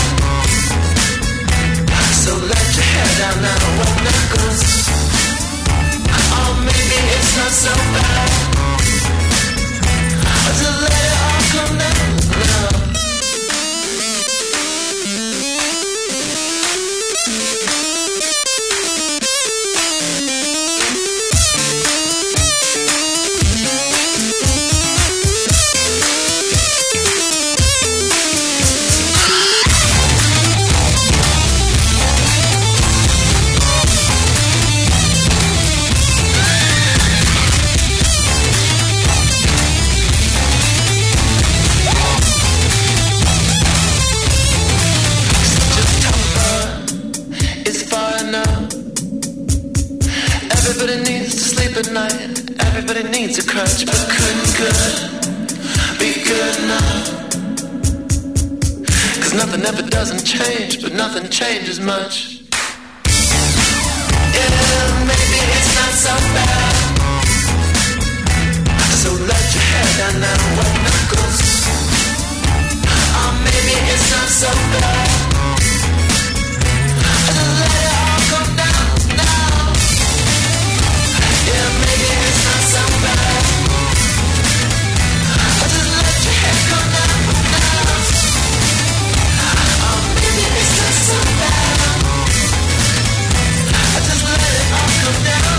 So let your hair down now, white knuckles. Oh, maybe it's not so bad. Just let it all come down now. Everybody needs to sleep at night. Everybody needs a crutch, but couldn't good be good enough. Cause nothing ever doesn't change, but nothing changes much. Yeah, maybe it's not so bad. So let your hair down now, white knuckles. Oh, maybe it's not so bad. Just let it all come down now. Yeah, maybe it's not so bad. Just let your hair come down now. Oh, maybe it's not so bad. Just let it all come down.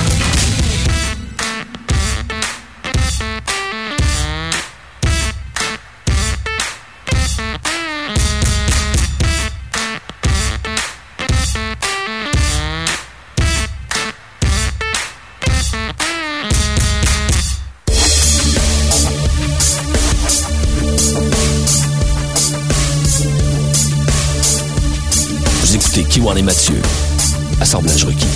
Vous écoutez Kiwan et Mathieu, assemblage requis.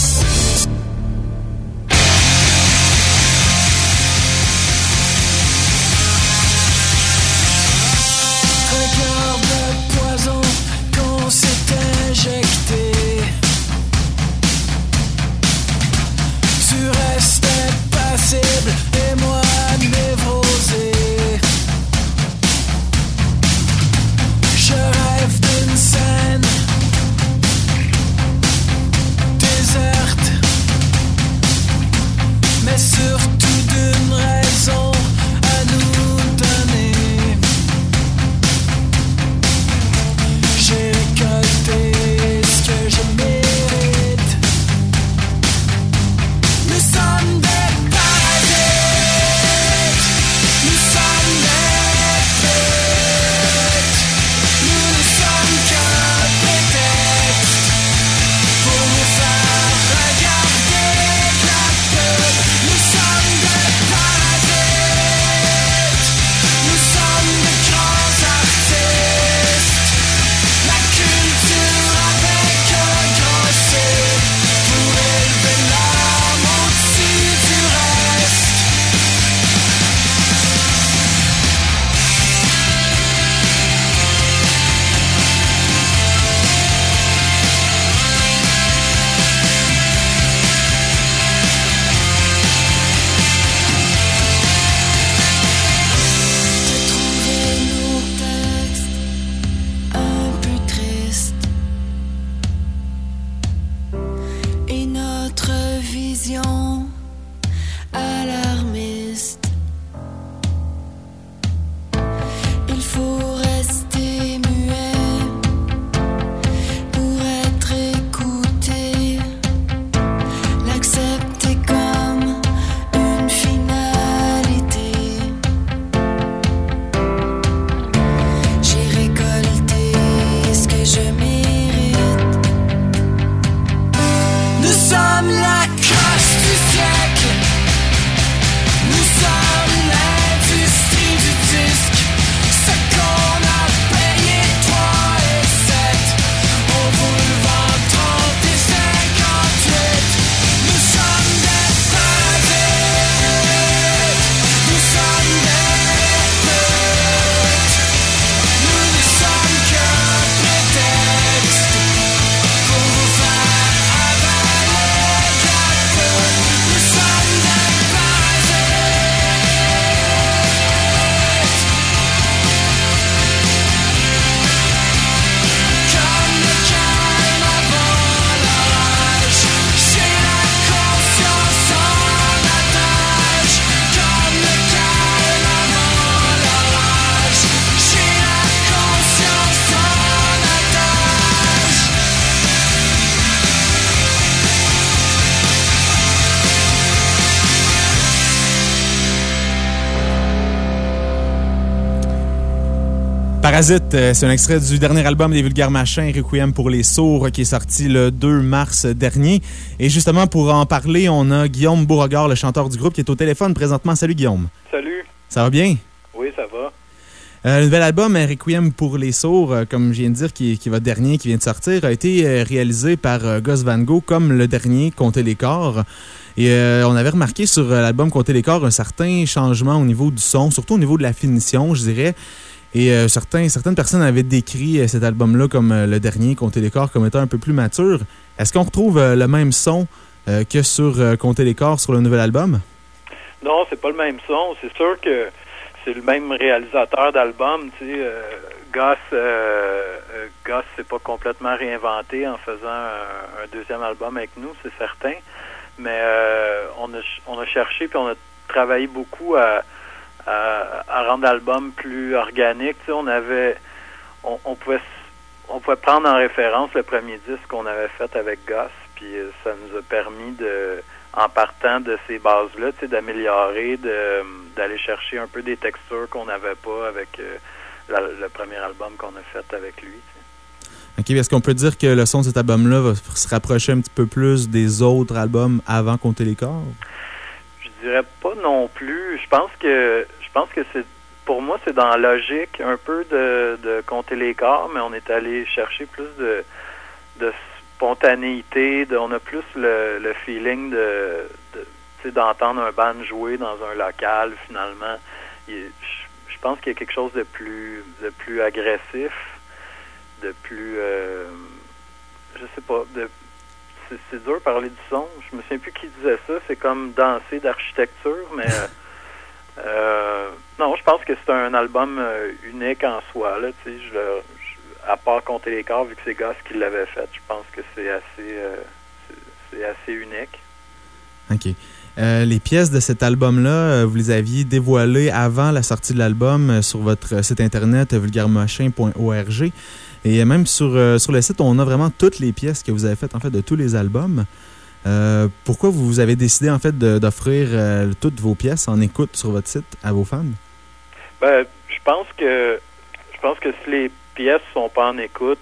Regarde le poison qu'on s'est injecté. Tu restais passible et moi névrosé. Je rêve d'une scène, des Parasite, c'est un extrait du dernier album des Vulgaires Machins, Requiem pour les sourds, qui est sorti le 2 mars dernier. Et justement, pour en parler, on a Guillaume Beauregard, le chanteur du groupe, qui est au téléphone présentement. Salut Guillaume. Salut. Ça va bien? Oui, ça va. Le nouvel album, Requiem pour les sourds, comme je viens de dire, qui est votre dernier, qui vient de sortir, a été réalisé par Gus Van Gogh, comme le dernier, Comptez les corps. Et on avait remarqué sur l'album Comptez les corps un certain changement au niveau du son, surtout au niveau de la finition, je dirais. Et certaines personnes avaient décrit cet album-là comme le dernier, Comptez les corps, comme étant un peu plus mature. Est-ce qu'on retrouve le même son que sur Comptez les corps sur le nouvel album? Non, c'est pas le même son. C'est sûr que c'est le même réalisateur d'album. Tu sais, Gus s'est pas complètement réinventé en faisant un deuxième album avec nous, c'est certain. Mais on a cherché puis on a travaillé beaucoup à rendre l'album plus organique. Tu sais, on pouvait prendre en référence le premier disque qu'on avait fait avec Gus, puis ça nous a permis en partant de ces bases-là, tu sais, d'améliorer, d'aller chercher un peu des textures qu'on n'avait pas avec le premier album qu'on a fait avec lui. Tu sais. OK, est-ce qu'on peut dire que le son de cet album-là va se rapprocher un petit peu plus des autres albums avant Comptez les corps? Je dirais pas non plus. Je pense que c'est, pour moi, c'est dans la logique un peu de Compter les corps, mais on est allé chercher plus de spontanéité, on a plus le feeling d'entendre un band jouer dans un local, finalement. Je pense qu'il y a quelque chose de plus agressif, de plus, je sais pas, c'est dur de parler du son. Je me souviens plus qui disait ça. C'est comme danser d'architecture, mais non, je pense que c'est un album unique en soi. Là, tu sais, à part Compter les corps, vu que c'est Gus qui l'avait fait, je pense que c'est assez unique. OK. Les pièces de cet album-là, vous les aviez dévoilées avant la sortie de l'album sur votre site internet vulgairemachin.org. Et même sur le site, on a vraiment toutes les pièces que vous avez faites, en fait, de tous les albums. Pourquoi vous avez décidé, en fait, d'offrir toutes vos pièces en écoute sur votre site à vos fans? Ben, je pense que si les pièces sont pas en écoute,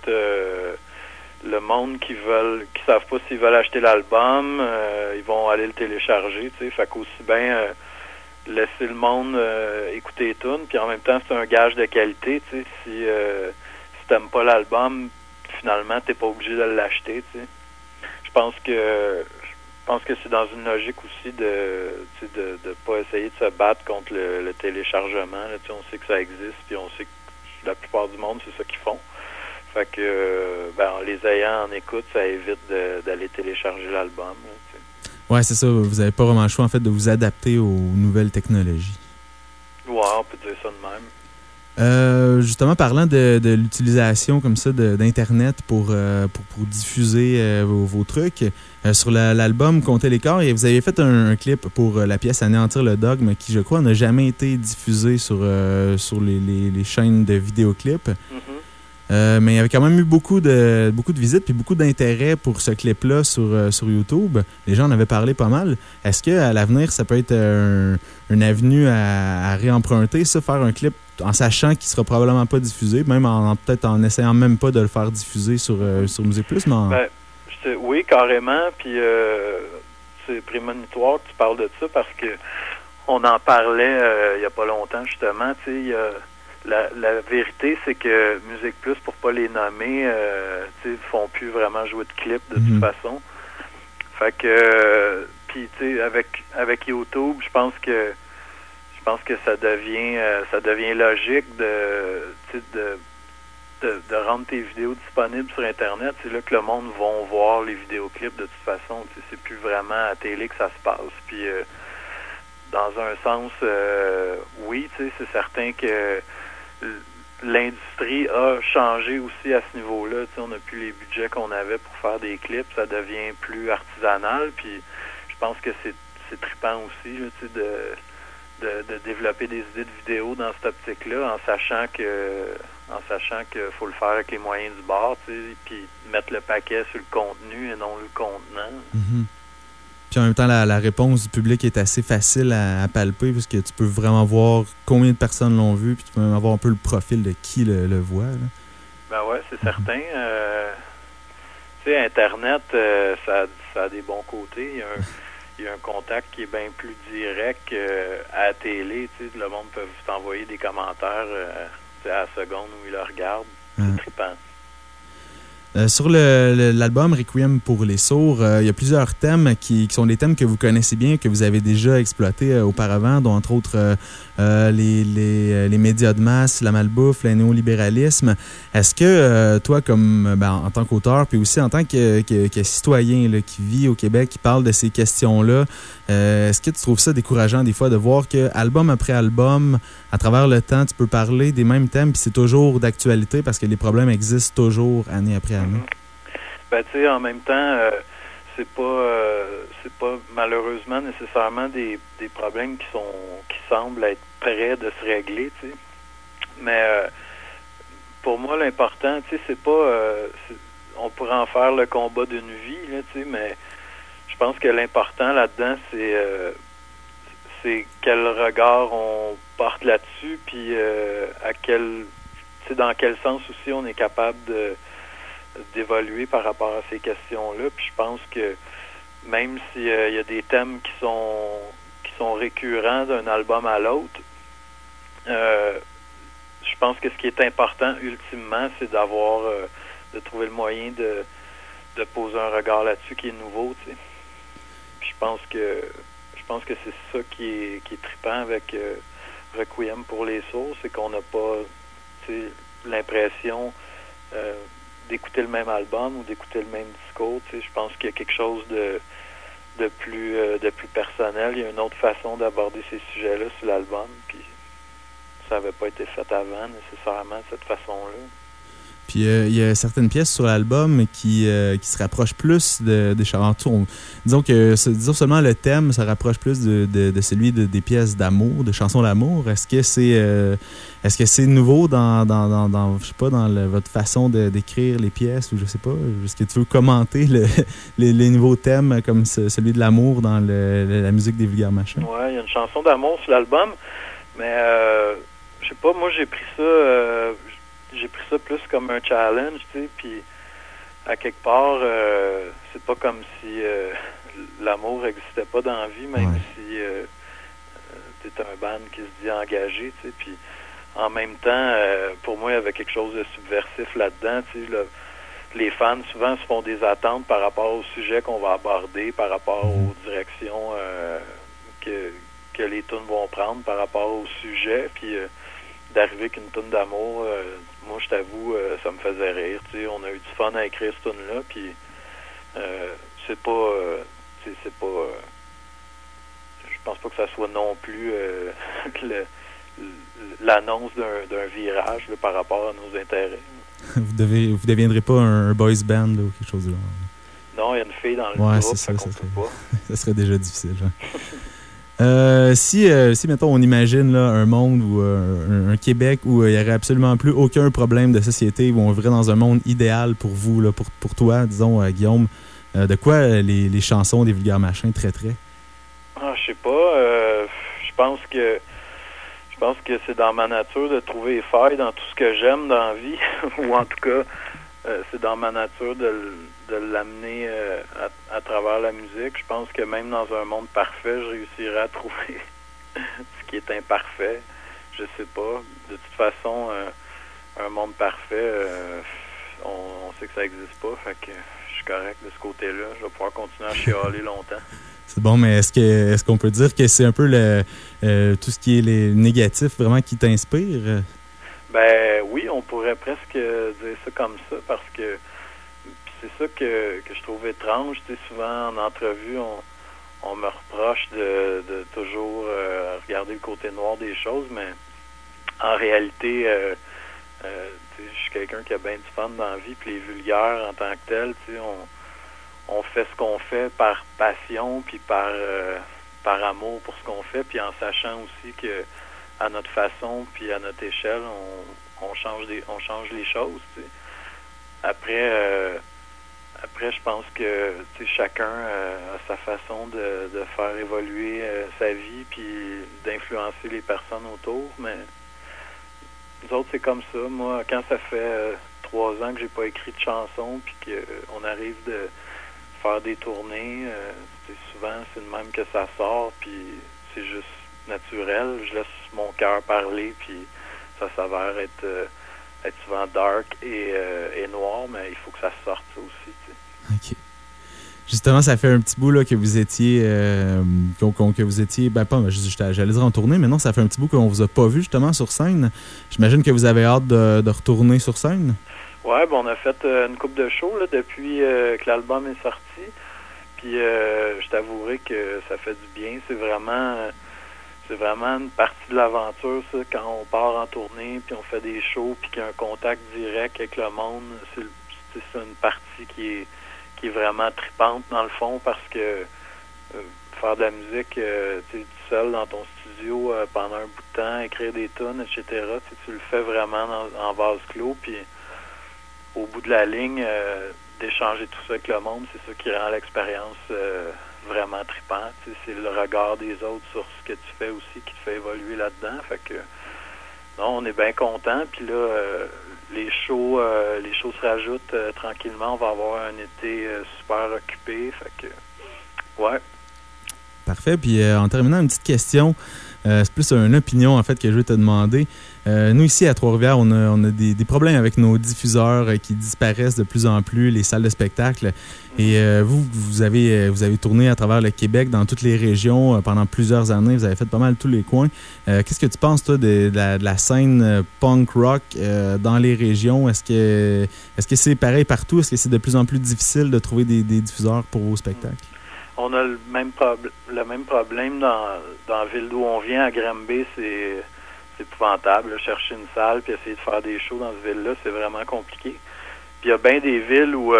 le monde qui savent pas s'ils veulent acheter l'album, ils vont aller le télécharger, tu sais. Fait qu'aussi bien laisser le monde écouter les tunes, puis en même temps, c'est un gage de qualité, tu sais. Si t'aimes pas l'album, finalement, t'es pas obligé de l'acheter, tu sais. Je pense que c'est dans une logique aussi de pas essayer de se battre contre le téléchargement. Là, tu sais, on sait que ça existe, puis on sait que la plupart du monde, c'est ça qu'ils font. Fait que, en les ayant en écoute, ça évite d'aller télécharger l'album. Là, tu sais. Ouais, c'est ça. Vous n'avez pas vraiment le choix, en fait, de vous adapter aux nouvelles technologies. Ouais, on peut dire ça de même. Justement, parlant de l'utilisation comme ça d'Internet pour diffuser vos trucs, sur l'album Comptez les corps, vous avez fait un clip pour la pièce Anéantir le dogme qui, je crois, n'a jamais été diffusé sur les chaînes de vidéoclips. Mais il y avait quand même eu beaucoup de visites et beaucoup d'intérêt pour ce clip-là sur YouTube. Les gens en avaient parlé pas mal. Est-ce qu'à l'avenir, ça peut être une avenue à réemprunter, ça, faire un clip en sachant qu'il sera probablement pas diffusé, même peut-être en essayant même pas de le faire diffuser sur Musique Plus, mais oui, carrément. Puis c'est prémonitoire que tu parles de ça parce que on en parlait il y a pas longtemps, justement. Tu sais, la vérité, c'est que Musique Plus, pour pas les nommer, tu sais, font plus vraiment jouer de clips de toute façon. Fait que puis tu sais, avec YouTube, je pense que ça devient logique de rendre tes vidéos disponibles sur Internet. C'est là que le monde va voir les vidéoclips de toute façon. Tu sais, c'est plus vraiment à télé que ça se passe. Puis dans un sens, oui, tu sais, c'est certain que l'industrie a changé aussi à ce niveau-là. Tu sais, on n'a plus les budgets qu'on avait pour faire des clips. Ça devient plus artisanal. Puis je pense que c'est trippant aussi, là, tu sais, de développer des idées de vidéo dans cette optique-là, en sachant qu'il faut le faire avec les moyens du bord, tu sais, puis mettre le paquet sur le contenu et non le contenant. Puis en même temps, la réponse du public est assez facile à palper puisque tu peux vraiment voir combien de personnes l'ont vu, puis tu peux même avoir un peu le profil de qui le voit. Là. Ben ouais, c'est certain. Tu sais, Internet, ça a des bons côtés. Il y a un contact qui est bien plus direct à la télé. Tu sais, le monde peut t'envoyer des commentaires à la seconde où il le regarde. C'est trippant. Sur l'album Requiem pour les sourds, il y a plusieurs thèmes qui sont des thèmes que vous connaissez bien, que vous avez déjà exploités auparavant, dont entre autres les médias de masse, la malbouffe, le néolibéralisme. Est-ce que toi, comme en tant qu'auteur, puis aussi en tant que citoyen là, qui vit au Québec, qui parle de ces questions-là, est-ce que tu trouves ça décourageant des fois de voir que album après album, à travers le temps, tu peux parler des mêmes thèmes, puis c'est toujours d'actualité parce que les problèmes existent toujours année après année? Ben, tu sais, en même temps, c'est pas malheureusement nécessairement des problèmes qui semblent être prêts de se régler, tu sais. Mais pour moi, l'important, tu sais, c'est pas... on pourrait en faire le combat d'une vie, là, tu sais, mais je pense que l'important là-dedans, c'est quel regard on porte là-dessus, puis dans quel sens aussi on est capable d'évoluer par rapport à ces questions-là. Puis je pense que même s'il y a des thèmes qui sont récurrents d'un album à l'autre, je pense que ce qui est important ultimement, c'est de trouver le moyen de poser un regard là-dessus qui est nouveau, tu sais. Puis je pense que c'est ça qui est trippant avec Requiem pour les sourds, c'est qu'on n'a pas l'impression d'écouter le même album ou d'écouter le même discours. Je pense qu'il y a quelque chose de plus personnel. Il y a une autre façon d'aborder ces sujets-là sur l'album, puis ça n'avait pas été fait avant nécessairement de cette façon-là. Puis il y a certaines pièces sur l'album qui se rapprochent plus des chansons. Disons seulement le thème se rapproche plus de celui des pièces d'amour, de chansons d'amour. Est-ce que c'est nouveau dans je sais pas, dans votre façon d'écrire les pièces, ou je sais pas, est-ce que tu veux commenter les nouveaux thèmes comme celui de l'amour dans la musique des Vulgaires Machins? Ouais, il y a une chanson d'amour sur l'album, mais je sais pas, moi j'ai pris ça plus comme un challenge, tu sais, puis à quelque part, c'est pas comme si l'amour n'existait pas dans la vie, même si t'es un band qui se dit engagé, tu sais, puis en même temps, pour moi, il y avait quelque chose de subversif là-dedans, tu sais, les fans souvent se font des attentes par rapport au sujet qu'on va aborder, par rapport aux directions que les tunes vont prendre, par rapport au sujet, puis d'arriver avec une tune d'amour, moi je t'avoue, ça me faisait rire, tu sais, on a eu du fun à écrire cette tune-là, puis c'est pas je pense pas que ça soit non plus l'annonce d'un virage là, par rapport à nos intérêts. Vous deviendrez pas un boys band là, ou quelque chose de là. Non, il y a une fille dans le groupe, c'est ça, ça serait pas. Ça serait déjà difficile. Si mettons, on imagine là, un monde ou un Québec où il n'y aurait absolument plus aucun problème de société, où on vivrait dans un monde idéal pour vous, là, pour toi, disons, Guillaume, de quoi les chansons des Vulgaires Machins traiteraient? Je sais pas. Je pense que c'est dans ma nature de trouver les failles dans tout ce que j'aime dans la vie, ou en tout cas, c'est dans ma nature de l'amener à travers la musique. Je pense que même dans un monde parfait, je réussirais à trouver ce qui est imparfait. Je sais pas. De toute façon, un monde parfait, on sait que ça n'existe pas. Fait que je suis correct de ce côté-là. Je vais pouvoir continuer à chialer longtemps. C'est bon, mais est-ce qu'on peut dire que c'est un peu tout ce qui est les négatifs vraiment qui t'inspire? Ben oui, on pourrait presque dire ça comme ça, parce que c'est ça que je trouve étrange. Tu sais, souvent en entrevue, on me reproche de toujours regarder le côté noir des choses, mais en réalité, je suis quelqu'un qui a bien du fun dans la vie, puis les vulgaires en tant que tels, tu sais, on fait ce qu'on fait par passion, puis par amour pour ce qu'on fait, puis en sachant aussi que à notre façon, puis à notre échelle, on change les choses, tu sais. Après, Après, je pense que chacun a sa façon de faire évoluer sa vie puis d'influencer les personnes autour. Mais nous autres, c'est comme ça. Moi, quand ça fait 3 ans que j'ai pas écrit de chansons puis qu'on arrive de faire des tournées, souvent, c'est de même que ça sort puis c'est juste naturel. Je laisse mon cœur parler puis ça s'avère être souvent dark et noir, mais il faut que ça sorte ça aussi. OK. Justement, ça fait un petit bout là, que vous étiez, que vous étiez, j'allais dire en tournée, mais non, ça fait un petit bout qu'on vous a pas vu justement sur scène. J'imagine que vous avez hâte de retourner sur scène. Ouais, on a fait une couple de shows là, depuis que l'album est sorti. Puis je t'avouerai que ça fait du bien. C'est vraiment une partie de l'aventure, ça, quand on part en tournée, puis on fait des shows, puis qu'il y a un contact direct avec le monde. C'est une partie qui est vraiment tripante dans le fond, parce que faire de la musique tout seul dans ton studio pendant un bout de temps, écrire des tunes, etc., tu le fais vraiment en vase clos, puis au bout de la ligne, d'échanger tout ça avec le monde, c'est ça qui rend l'expérience vraiment trippant. C'est le regard des autres sur ce que tu fais aussi qui te fait évoluer là-dedans. Fait que non, on est bien content. Puis là, les shows se rajoutent tranquillement. On va avoir un été super occupé. Fait que ouais. Parfait. Puis en terminant, une petite question. C'est plus une opinion, en fait, que je vais te demander. Nous, ici, à Trois-Rivières, on a des problèmes avec nos diffuseurs qui disparaissent de plus en plus, les salles de spectacle. Et vous avez tourné à travers le Québec, dans toutes les régions, pendant plusieurs années. Vous avez fait pas mal tous les coins. Qu'est-ce que tu penses, toi, de la scène punk rock dans les régions? Est-ce que c'est pareil partout? Est-ce que c'est de plus en plus difficile de trouver des diffuseurs pour vos spectacles? On a le même problème dans la ville d'où on vient, à Granby. C'est épouvantable. Là, chercher une salle puis essayer de faire des shows dans cette ville-là, c'est vraiment compliqué. Puis il y a bien des villes où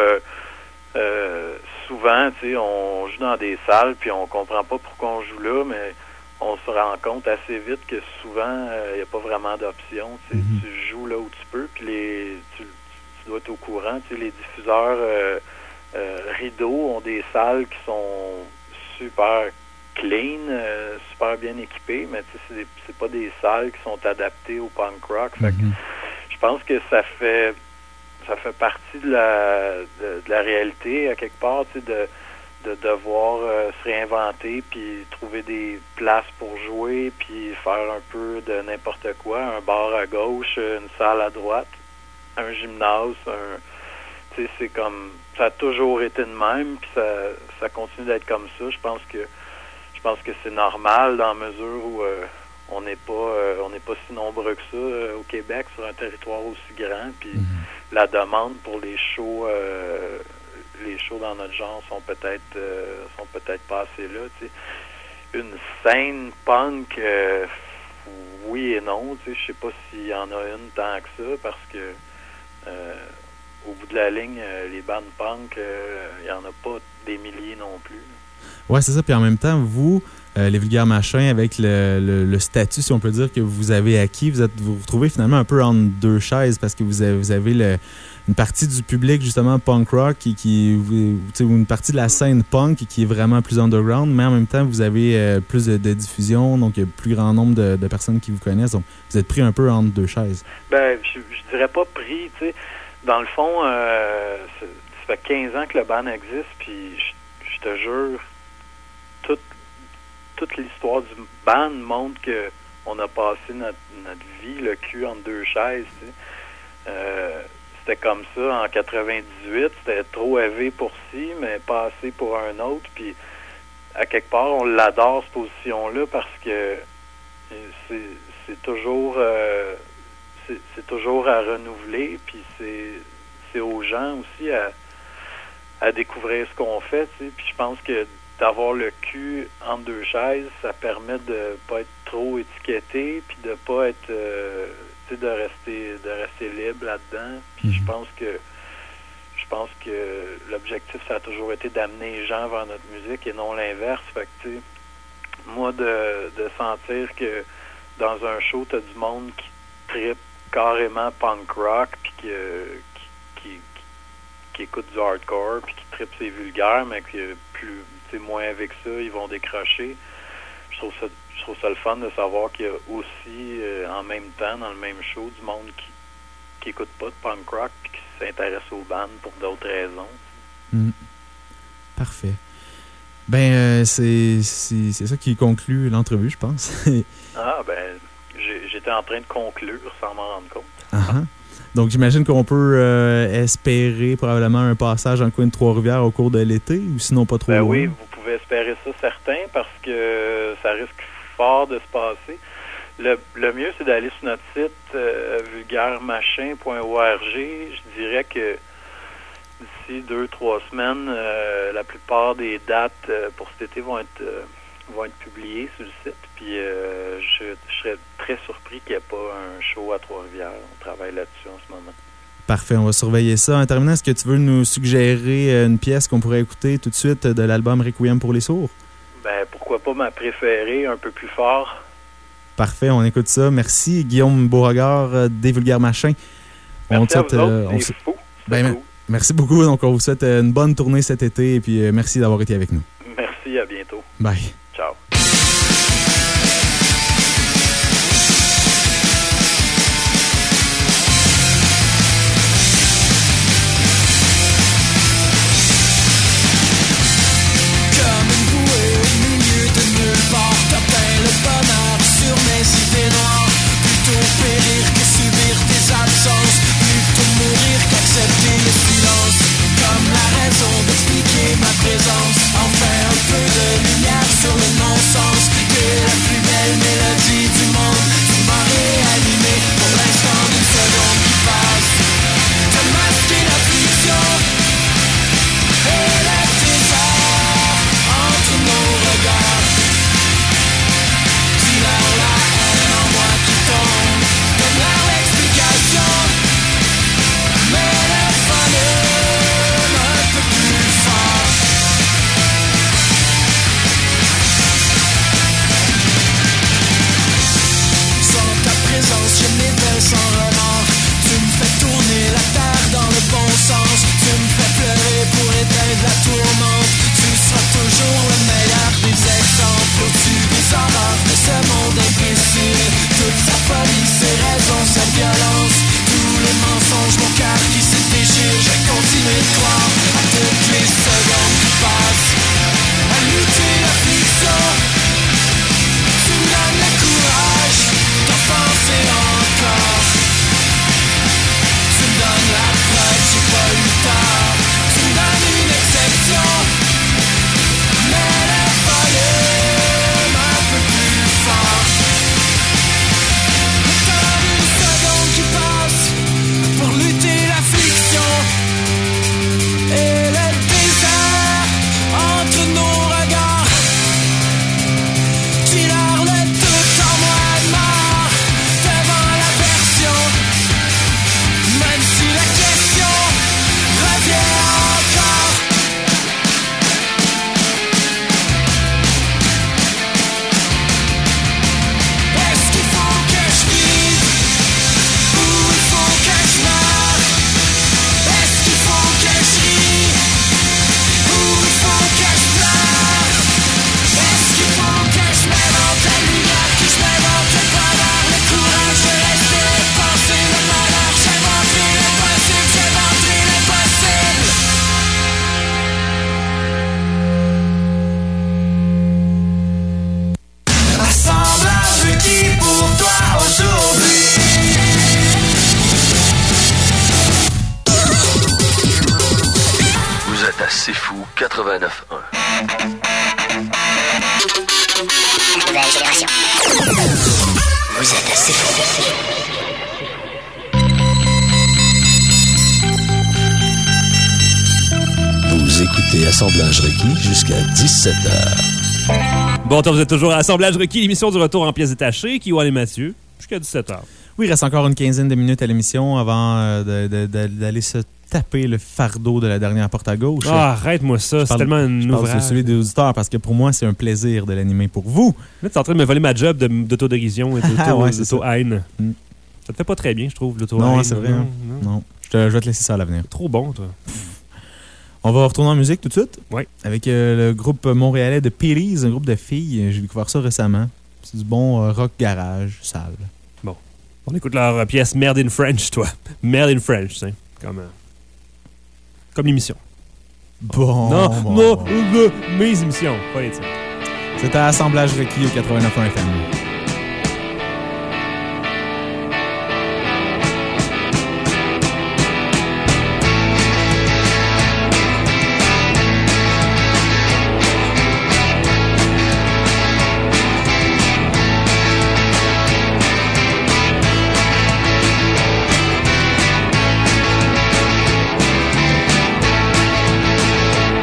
souvent, on joue dans des salles puis on comprend pas pourquoi on joue là, mais on se rend compte assez vite que souvent, il n'y a pas vraiment d'option. Tu joues là où tu peux, puis tu dois être au courant. Les diffuseurs Rideau ont des salles qui sont super clean, super bien équipées, mais c'est pas des salles qui sont adaptées au punk rock. Fait que je pense que ça fait partie de la réalité à quelque part, de devoir se réinventer puis trouver des places pour jouer puis faire un peu de n'importe quoi, un bar à gauche, une salle à droite, un gymnase, c'est comme ça a toujours été de même, puis ça continue d'être comme ça. Je pense que c'est normal dans la mesure où on n'est pas si nombreux que ça au Québec sur un territoire aussi grand, puis la demande pour les shows dans notre genre sont peut-être pas assez là. T'sais. Une scène punk, oui et non. Je sais pas s'il y en a une tant que ça, parce que au bout de la ligne, les bandes punk, il n'y en a pas des milliers non plus. Oui, c'est ça. Puis en même temps, vous, les Vulgaires Machins, avec le statut, si on peut dire, que vous avez acquis, vous vous retrouvez finalement un peu entre deux chaises, parce que vous avez une partie du public, justement, punk rock, une partie de la scène punk qui est vraiment plus underground, mais en même temps, vous avez plus de diffusion, donc il y a plus grand nombre de personnes qui vous connaissent. Donc, vous êtes pris un peu entre deux chaises. Ben, je dirais pas pris, tu sais. Dans le fond, ça fait 15 ans que le band existe, puis je te jure, toute l'histoire du band montre que on a passé notre vie le cul entre deux chaises. Tu sais. C'était comme ça en 98, c'était trop élevé pour ci, mais pas assez pour un autre. Puis à quelque part, on l'adore cette position-là, parce que c'est toujours c'est toujours à renouveler, puis c'est aux gens aussi à découvrir ce qu'on fait, tu sais. Puis je pense que d'avoir le cul entre deux chaises, ça permet de pas être trop étiqueté, puis de pas être tu sais, de rester libre là-dedans. Puis je pense que l'objectif, ça a toujours été d'amener les gens vers notre musique et non l'inverse. Fait que, tu sais, moi, de sentir que dans un show, t'as du monde qui trippe carrément punk rock, puis qui qui écoutent du hardcore puis qui trippent c'est vulgaire, mais qui moins avec ça, ils vont décrocher. Je trouve ça le fun de savoir qu'il y a aussi, en même temps, dans le même show, du monde qui écoute pas de punk rock et qui s'intéresse aux bandes pour d'autres raisons. Parfait. Ben, c'est ça qui conclut l'entrevue, je pense. J'étais en train de conclure sans m'en rendre compte. Donc, j'imagine qu'on peut espérer probablement un passage dans le coin de Trois-Rivières au cours de l'été, ou sinon pas trop loin. Oui, vous pouvez espérer ça, certain, parce que ça risque fort de se passer. Le mieux, c'est d'aller sur notre site vulgairemachin.org. Je dirais que d'ici 2-3 semaines, la plupart des dates pour cet été vont être publiées sur le site. Puis je serais très surpris qu'il n'y ait pas un show à Trois-Rivières. On travaille là-dessus en ce moment. Parfait, on va surveiller ça. En terminant, est-ce que tu veux nous suggérer une pièce qu'on pourrait écouter tout de suite de l'album Requiem pour les sourds? Ben, pourquoi pas ma préférée, un peu plus fort. Parfait, on écoute ça. Merci, Guillaume Beauregard, des Vulgaires Machins. Merci à vous autres, c'est fou. Cool. Merci beaucoup. Donc, on vous souhaite une bonne tournée cet été et puis merci d'avoir été avec nous. Merci, à bientôt. Bye. Ciao. Périr que subir tes absences, plutôt mourir qu'accepter le silence. Comme la raison d'expliquer ma présence, enfin un peu de lumière sur le non-sens. Que la plus belle mélodie du monde, tu m'as réanimé pour l'instant d'une seconde qui passe. De masquer la fiction et le désert entre nos regards. Dis-leur la haine en moi qui tombe. L'explication, mais le volume un peu plus fort. Sans ta présence, je m'éveille sans remords. Tu me fais tourner la terre dans le bon sens. Tu me fais pleurer pour éteindre la tourmente. Tu seras toujours le meilleur des exemples au-dessus des horreurs de ce monde imbécile. Toute sa folie, ses raisons, sa violence, tous les mensonges, mon cœur qui se déchire. Je vais continuer de croire à toutes les secondes qui passent, à lutter la fiction. Tu me donnes le courage d'en penser encore. Tu me donnes la preuve, j'ai pas eu tort. Tu me donnes une exception, mais le volume un peu plus fort. Qui passe pour lutter la fiction et le désert entre nos regards. Dis-leur le tout en moi de mort devant la version, même si la question revient encore. Est-ce qu'il faut que je vive? Il faut que je meure. Est-ce qu'il faut que je rie? Ou il faut que je pleure? Est-ce qu'il faut que je m'invente la lumière, que je m'invente le bonheur, le courage de rester, penser le malheur? J'inventerai l'impossible, j'inventerai l'impossible. Assemblage qui pour toi aujourd'hui? Vous êtes à C'est Fou 89.1. Nouvelle génération. Vous êtes assez fou. Vous écoutez Assemblage requis jusqu'à 17h. Bon, vous êtes toujours à Assemblage requis, l'émission du retour en pièces détachées, qui et Mathieu, jusqu'à 17h. Oui, il reste encore une quinzaine de minutes à l'émission avant d'aller se taper le fardeau de la dernière porte à gauche. Ah, arrête-moi ça, c'est tellement un ouvrage. C'est celui des auditeurs, parce que pour moi, c'est un plaisir de l'animer pour vous. Là, tu es en train de me voler ma job d'autodérision et d'auto-haine. Ça te fait pas très bien, je trouve, l'auto-haine. Non, c'est vrai. Non. Je vais te laisser ça à l'avenir. Trop bon, toi. On va retourner en musique tout de suite. Oui. Avec le groupe montréalais de Peeries, un groupe de filles. J'ai découvert ça récemment. C'est du bon rock garage, sale. Bon. On écoute leur pièce Merde in French, toi. Merde in French, c'est comme l'émission. Bon. Non, mes émissions, pas les tiennes. C'était Assemblage requis au 89.1 FM.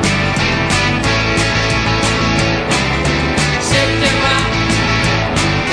C'était moi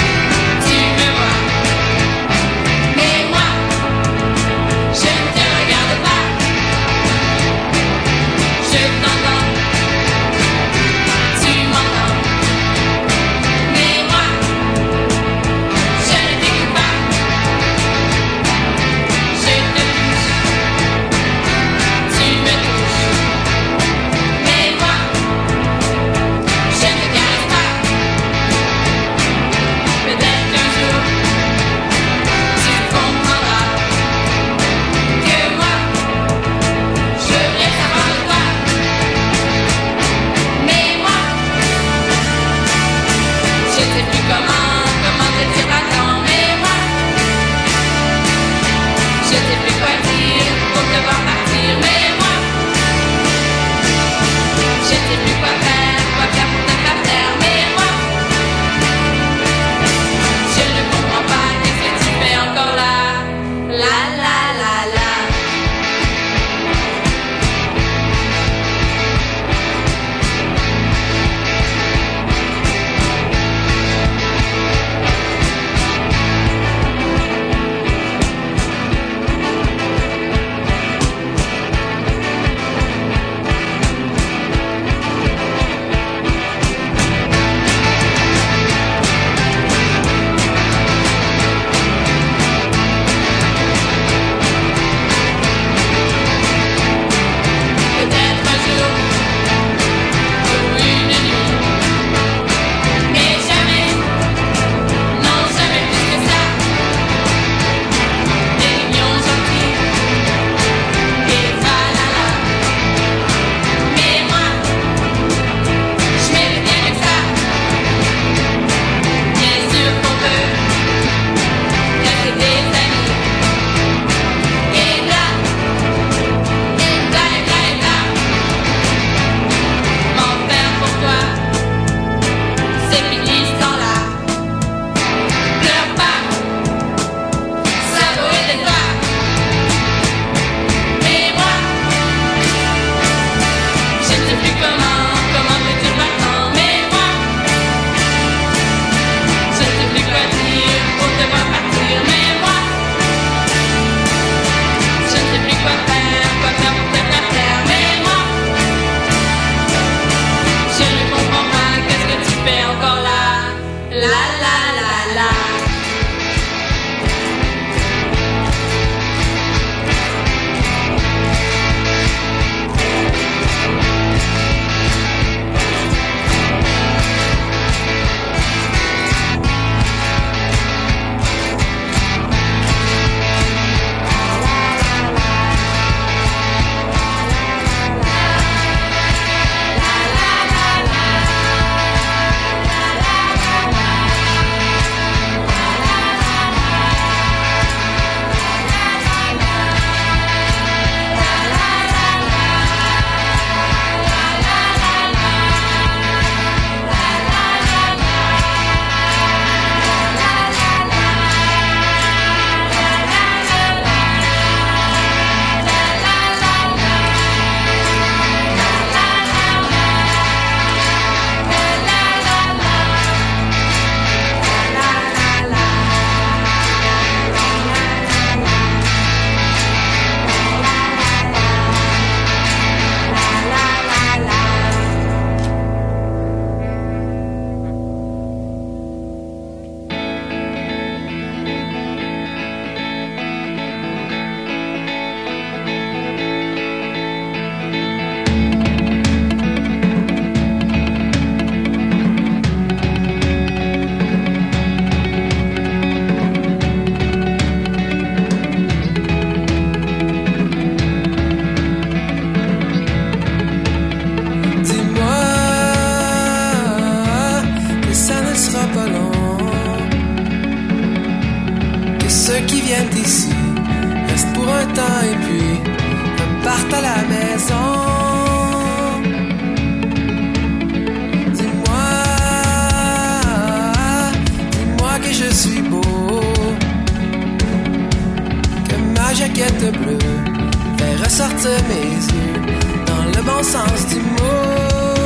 sortir mes yeux dans le bon sens du mot.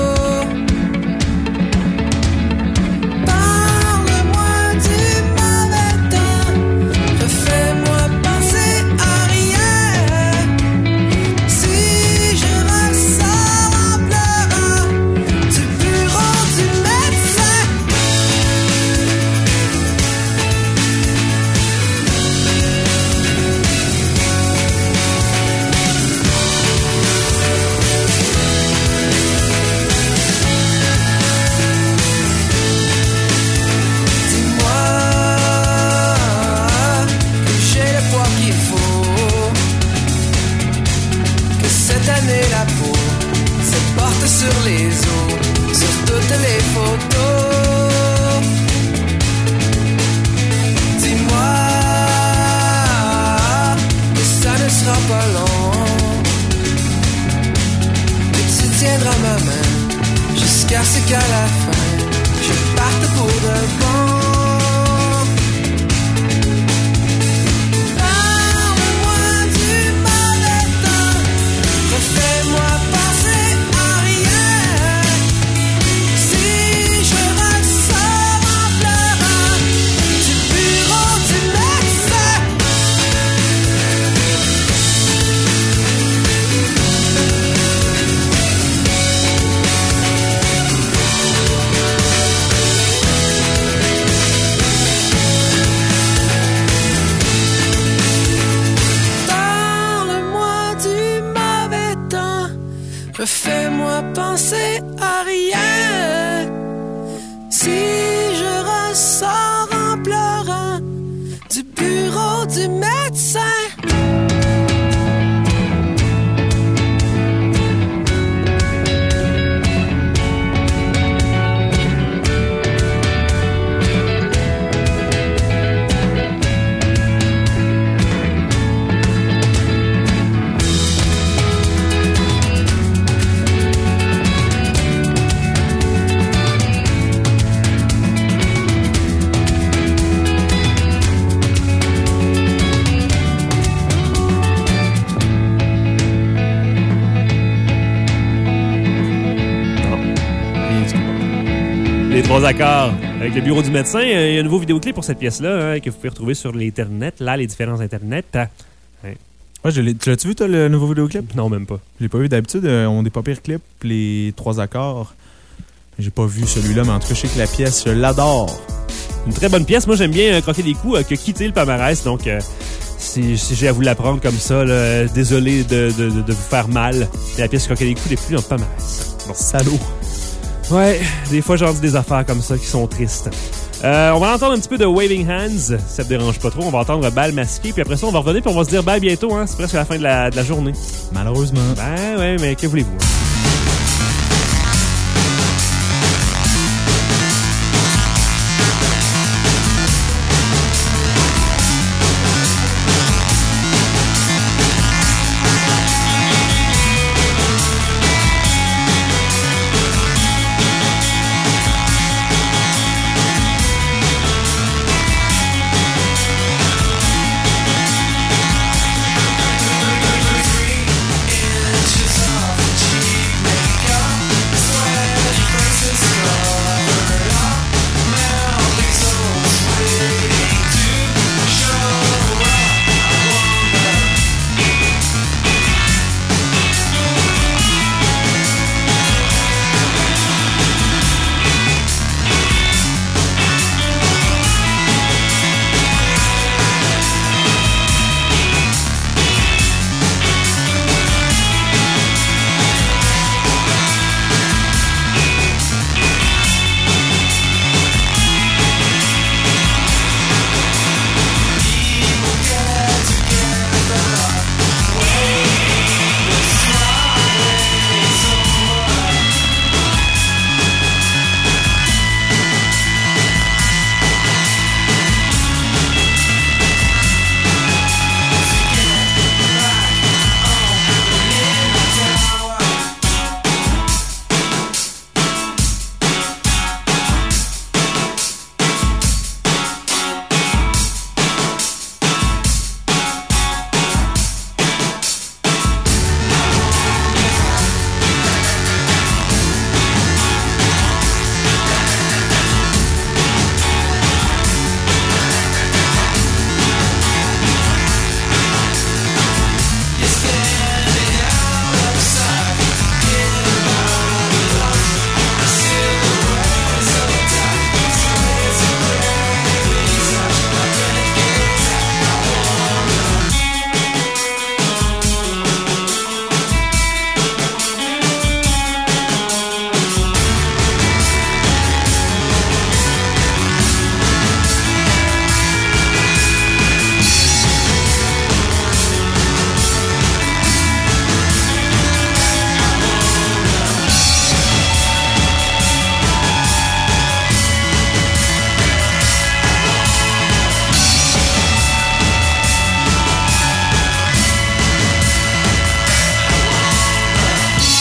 Parle-moi du mauvais temps, refais-moi penser à rien. Si je ressors en pleurant du bureau du médecin. La peau se porte sur les os, sur toutes les photos. Dis-moi que ça ne sera pas long, que tu tiendras ma main jusqu'à ce qu'à la fin je parte pour de bon. Fais-moi penser à rien. Si je ressors en pleurant du bureau du médecin. Parle-moi du mauvais temps, refais-moi penser à rien. Si je ressors en pleurant du bureau du médecin. Les trois accords avec le bureau du médecin. Il y a un nouveau vidéoclip pour cette pièce-là que vous pouvez retrouver sur l'Internet. Là, les différents Internet. Ouais, tu l'as-tu vu, toi, le nouveau vidéoclip? Non, même pas. Je l'ai pas vu. D'habitude, on a des pas pires clips, les trois accords. J'ai pas vu celui-là, mais en tout cas, je sais que la pièce, je l'adore. Une très bonne pièce. Moi, j'aime bien Croquer des coups qui a quitté le palmarès. Donc, si j'ai à vous l'apprendre comme ça, là, désolé de vous faire mal. La pièce Croquer des coups n'est plus dans le palmarès. Bon, salaud. Ouais, des fois, j'en dis des affaires comme ça qui sont tristes. On va entendre un petit peu de Waving Hands, si ça te dérange pas trop. On va entendre Bal masqué, puis après ça, on va revenir puis on va se dire bye bientôt. Hein? C'est presque la fin de la journée. Malheureusement. Ben ouais, mais que voulez-vous? Inches of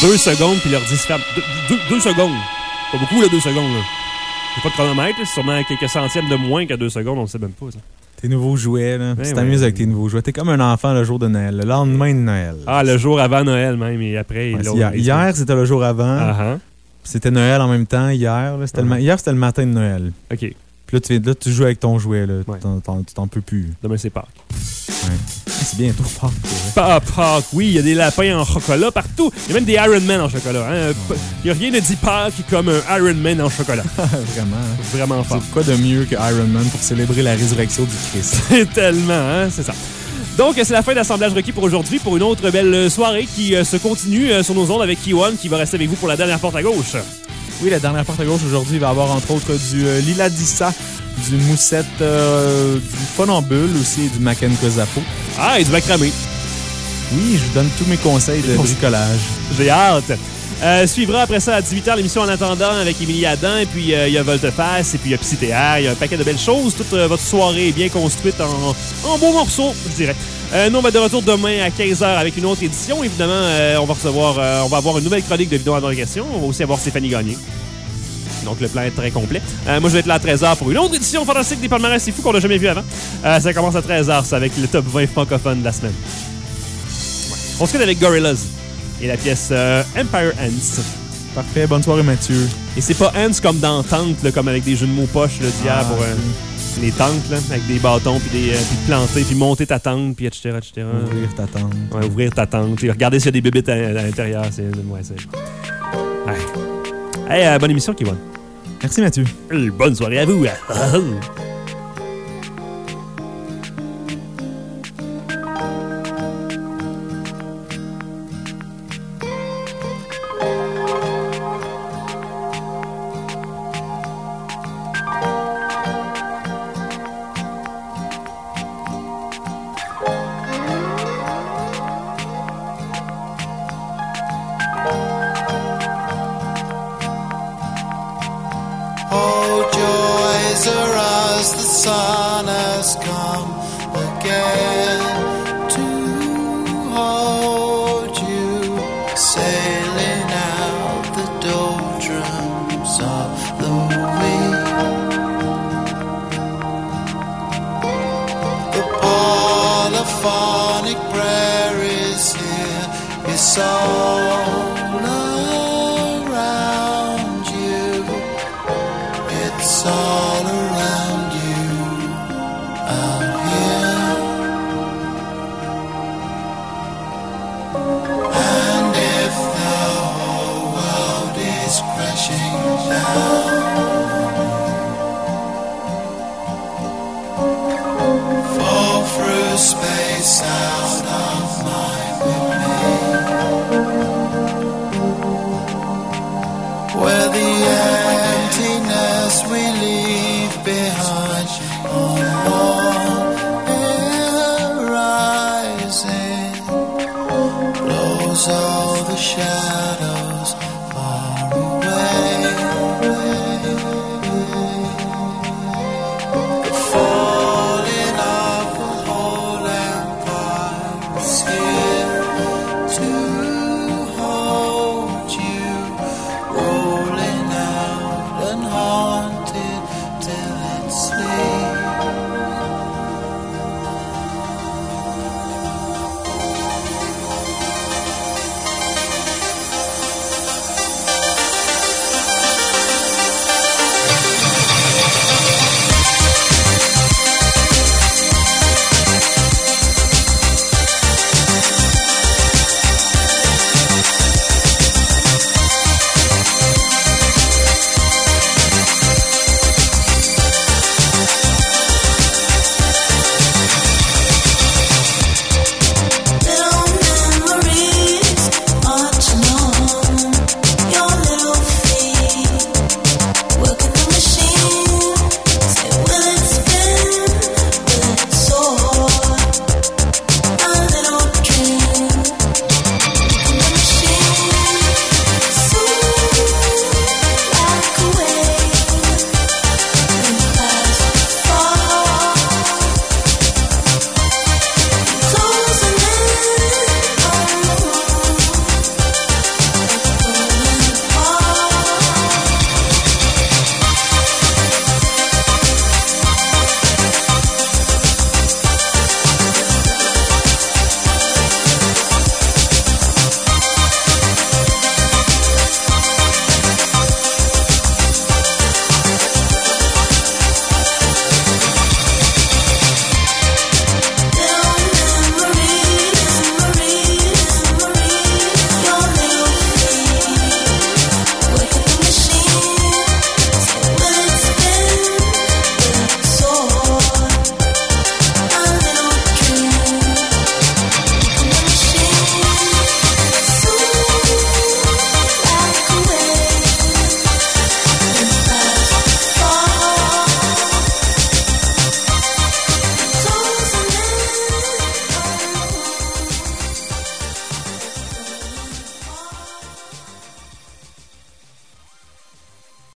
2 secondes, puis leur disque ferme. 2 secondes. Pas beaucoup, là, 2 secondes. Là. J'ai pas de chronomètre, c'est sûrement quelques centièmes de moins qu'à 2 secondes, on le sait même pas. Ça. Tes nouveaux jouets, là. Ben Tu t'amuses ouais. avec tes nouveaux jouets. T'es comme un enfant le jour de Noël, le lendemain de Noël. Ah, le jour avant Noël même, et après... Ouais, l'autre. hier, c'était le jour avant. Ah, C'était Noël en même temps, hier. Là. Hier, c'était le matin de Noël. OK. Puis là, tu joues avec ton jouet. Là. Ouais. Tu t'en peux plus. Demain, c'est Pâques. Ouais. C'est bientôt Pâques. Pâques, oui, il y a des lapins en chocolat partout. Il y a même des Iron Man en chocolat. Hein? Il n'y a rien de dit Pâques comme un Iron Man en chocolat. Vraiment. Hein? Vraiment fort. C'est quoi de mieux que Iron Man pour célébrer la résurrection du Christ? C'est tellement, hein? C'est ça. Donc, c'est la fin de l'assemblage requis pour aujourd'hui, pour une autre belle soirée qui se continue sur nos ondes avec Kiwan, qui va rester avec vous pour la dernière porte à gauche. Oui, la dernière porte à gauche aujourd'hui va avoir entre autres du Liladissa, du Moussette, du Funambule aussi et du Maken Kozapo. Ah, et du macramé. Oui, je vous donne tous mes conseils de bricolage. J'ai hâte. Suivra après ça à 18h l'émission En attendant avec Émilie Adam, et puis il y a Volteface, et puis il y a Psythéaire, il y a un paquet de belles choses. Toute votre soirée est bien construite en beaux morceaux, je dirais. Nous, on va de retour demain à 15h avec une autre édition. Évidemment, on va avoir une nouvelle chronique de vidéo d'interrogation. On va aussi avoir Stéphanie Gagné. Donc, le plan est très complet. Moi, je vais être là à 13h pour une autre édition fantastique des palmarès. C'est fou qu'on l'a jamais vu avant. Ça commence à 13h, c'est avec le top 20 francophone de la semaine. Ouais. On se quitte avec Gorillaz et la pièce Empire Ants. Parfait, bonne soirée Mathieu. Et c'est pas Ants comme dans Tente, là, comme avec des jeux de mots poches d'hier pour les tentes, là, avec des bâtons, puis planter, puis monter ta tente, puis etc. Ouvrir ta tente. Ouais, ouvrir ta tente. Puis regarder s'il y a des bébites à l'intérieur. Hey, bonne émission, Kiwan. Merci Mathieu. Bonne soirée à vous. Oh, joys are as the sun has come again to hold you, sailing out the doldrums of the week. The polyphonic prayer is here, it's all around you. It's all around you out here. And if the whole world is crashing down, fall through space out of mind with me, where the emptiness we leave behind on one horizon blows all the shadows far away.